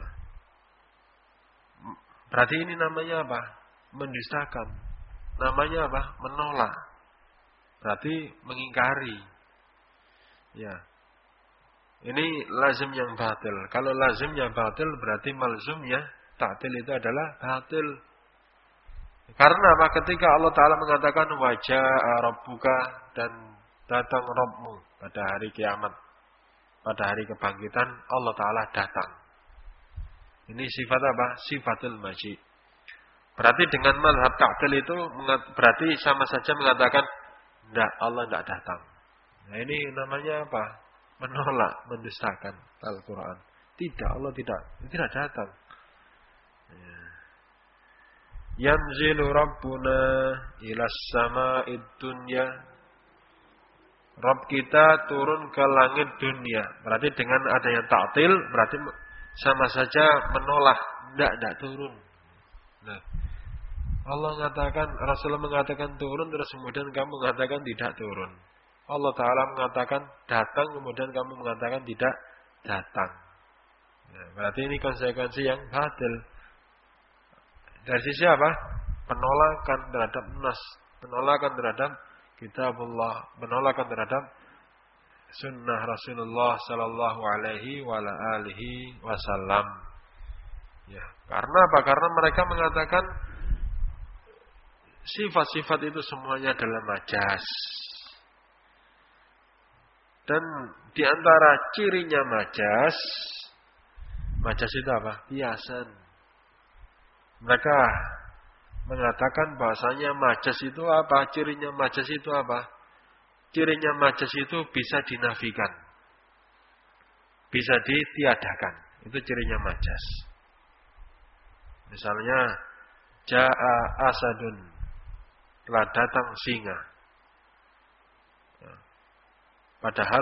berarti ini namanya apa? Mendustakan. Namanya apa? Menolak. Berarti mengingkari. Ya. Ini lazim yang batil. Kalau lazimnya batil berarti malzumnya ta'til itu adalah batil. Karena apa? Ketika Allah Ta'ala mengatakan waja'a rabbuka dan datang Rabbmu pada hari kiamat, pada hari kebangkitan, Allah Ta'ala datang. Ini sifat apa? Sifatul maji. Berarti dengan mazhab ta'til itu berarti sama saja mengatakan tidak, Allah tidak datang. Nah ini namanya apa? Menolak, mendustakan Al-Quran. Tidak, Allah tidak datang. Yanzilu Rabbuna ilas sama'id dunya. Rabb kita turun ke langit dunia. Berarti dengan adanya ta'til berarti sama saja menolak, tidak turun. Nah, Allah mengatakan, Rasulullah mengatakan turun, terus kemudian kamu mengatakan tidak turun. Allah Ta'ala mengatakan datang, kemudian kamu mengatakan tidak datang. Nah, berarti ini konsekuensi yang batil. Dari sisi apa? Penolakan terhadap nas, penolakan terhadap kitabullah, penolakan terhadap sunnah Rasulullah sallallahu alaihi wa alihi wasallam. Ya, karena apa? Karena mereka mengatakan sifat-sifat itu semuanya adalah majas. Dan di antara cirinya majas itu apa? Hiasan. Mereka mengatakan bahasanya majas itu apa? Cirinya majas itu apa? Cirinya majas itu bisa dinafikan, bisa ditiadakan. Itu cirinya majas. Misalnya, ja'a asadun, telah datang singa. Padahal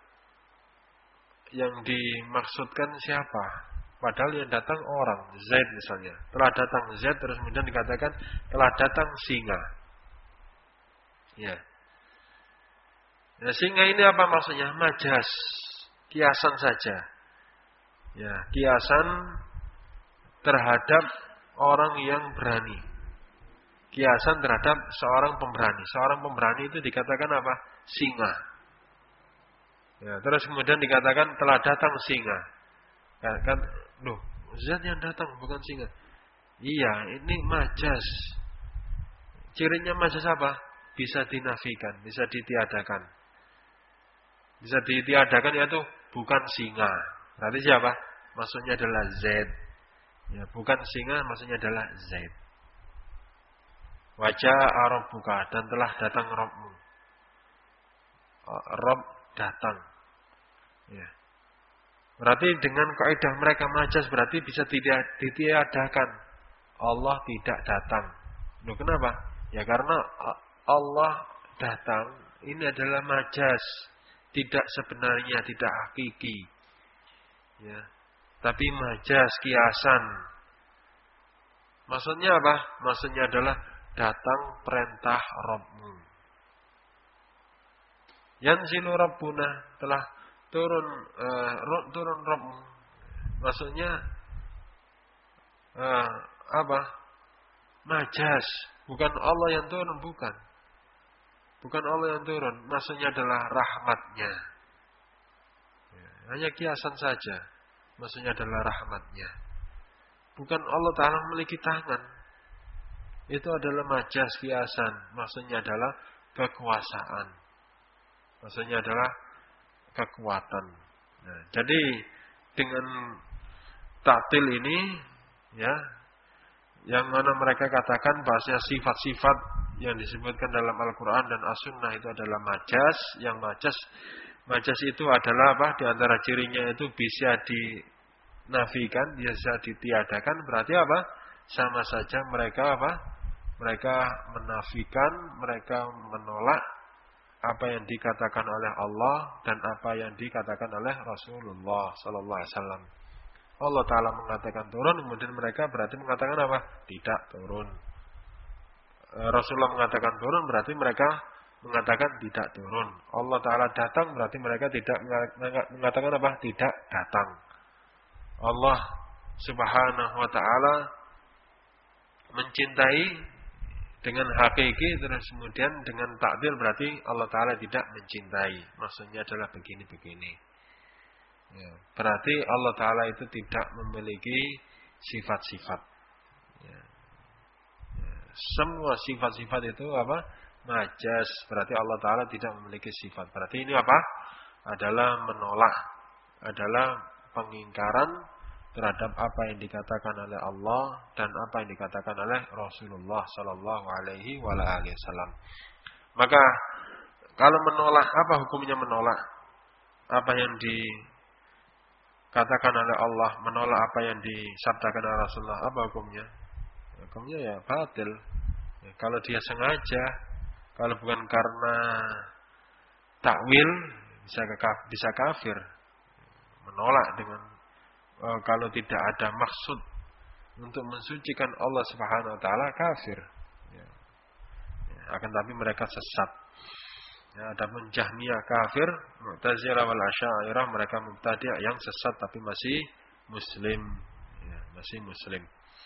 yang dimaksudkan siapa? Padahal yang datang orang, Zaid misalnya. Telah datang Zaid, terus kemudian dikatakan telah datang singa. Ya. Nah, sehingga ini apa maksudnya? Majas, kiasan saja. Ya, kiasan terhadap orang yang berani. Kiasan terhadap seorang pemberani. Seorang pemberani itu dikatakan apa? Singa. Ya, terus kemudian dikatakan telah datang singa. Kan, loh, zat yang datang bukan singa. Iya, ini majas. Cirinya majas apa? Bisa dinafikan, bisa ditiadakan. Bisa ditiadakan yaitu bukan singa. Berarti siapa? Maksudnya adalah Z. Ya, bukan singa, maksudnya adalah Z. Wajah Arab buka dan telah datang Robmu. Rob datang. Ya. Berarti dengan kaidah mereka majas berarti bisa ditiadakan. Allah tidak datang. Loh, kenapa? Ya karena Allah datang ini adalah majas, tidak sebenarnya, tidak hakiki. Ya. Tapi majas, kiasan. Maksudnya apa? Maksudnya adalah datang perintah Rabbmu. Yanzilu Rabbuna, telah turun Rabbmu. Maksudnya apa? Majas, bukan Allah yang turun, bukan. Bukan Allah yang turun, maksudnya adalah rahmatnya. Ya, hanya kiasan saja, maksudnya adalah rahmatnya. Bukan Allah Ta'ala memiliki tangan. Itu adalah majas, kiasan. Maksudnya adalah kekuasaan. Maksudnya adalah kekuatan. Nah, jadi dengan ta'til ini, ya, yang mana mereka katakan bahasanya sifat-sifat yang disebutkan dalam Al-Quran dan As-Sunnah itu adalah majas. Yang majas itu adalah apa? Di antara cirinya itu bisa dinafikan, bisa ditiadakan. Berarti apa? Sama saja mereka apa? Mereka menafikan, mereka menolak apa yang dikatakan oleh Allah dan apa yang dikatakan oleh Rasulullah Sallallahu Alaihi Wasallam. Allah Ta'ala mengatakan turun, kemudian mereka berarti mengatakan apa? Tidak turun. Rasulullah mengatakan turun, berarti mereka mengatakan tidak turun. Allah Ta'ala datang, berarti mereka tidak mengatakan apa? Tidak datang. Allah Subhanahu Wa Ta'ala mencintai dengan hakiki, terus kemudian dengan takdir berarti Allah Ta'ala tidak mencintai. Maksudnya adalah begini-begini. Ya, berarti Allah Ta'ala itu tidak memiliki sifat-sifat. Ya. Ya, semua sifat-sifat itu apa? Majas. Berarti Allah Ta'ala tidak memiliki sifat. Berarti ini apa? Adalah menolak. Adalah pengingkaran terhadap apa yang dikatakan oleh Allah dan apa yang dikatakan oleh Rasulullah Sallallahu Alaihi Wasallam. Maka kalau menolak, apa hukumnya menolak? Apa yang dikatakan oleh Allah, menolak apa yang disabdakan oleh Rasulullah, apa hukumnya? Hukumnya ya batil. Ya, kalau dia sengaja, kalau bukan karena takwil, bisa kafir. Menolak dengan kalau tidak ada maksud untuk mensucikan Allah Subhanahu Wa Taala, kafir. Ya. Ya, akan tapi mereka sesat. Ya, adapun Jahmiyah kafir, Mu'tazilah wal Asy'ariyah mereka mubtadi' yang sesat tapi masih muslim. Ya, masih muslim.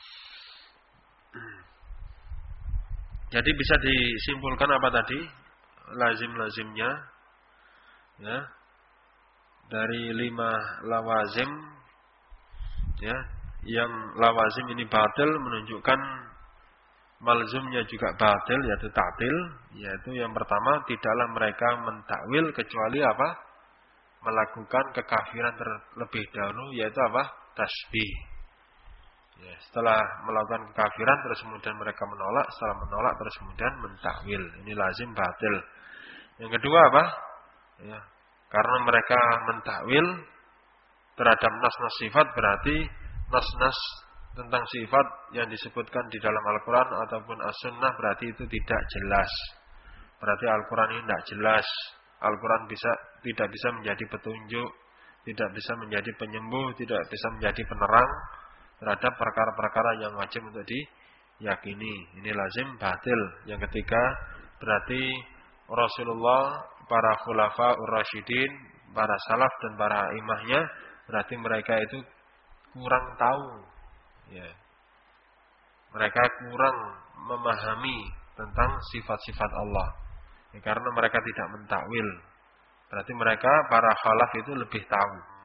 Jadi bisa disimpulkan apa tadi? Lazim-lazimnya, ya, dari 5 lawazim. Ya, yang lawazim ini batil menunjukkan malzumnya juga batil, yaitu ta'til. Yaitu yang pertama, tidaklah mereka mentakwil kecuali apa? Melakukan kekafiran terlebih dahulu, yaitu apa? Tasbih. Ya, setelah melakukan kekafiran terus kemudian mereka menolak, setelah menolak terus kemudian mentakwil. Ini lazim batil. Yang kedua apa? Ya, karena mereka mentakwil terhadap nas-nas sifat, berarti nas-nas tentang sifat yang disebutkan di dalam Al-Quran ataupun As-Sunnah berarti itu tidak jelas. Berarti Al-Quran ini tidak jelas. Al-Quran tidak bisa menjadi petunjuk, tidak bisa menjadi penyembuh, tidak bisa menjadi penerang terhadap perkara-perkara yang wajib untuk diyakini. Ini lazim batil. Yang ketiga berarti Rasulullah, para khulafa ur-rasyidin, para salaf dan para imamnya, berarti mereka itu kurang tahu. Ya. Mereka kurang memahami tentang sifat-sifat Allah. Ya, karena mereka tidak mentakwil. Berarti mereka para khalaf itu lebih tahu.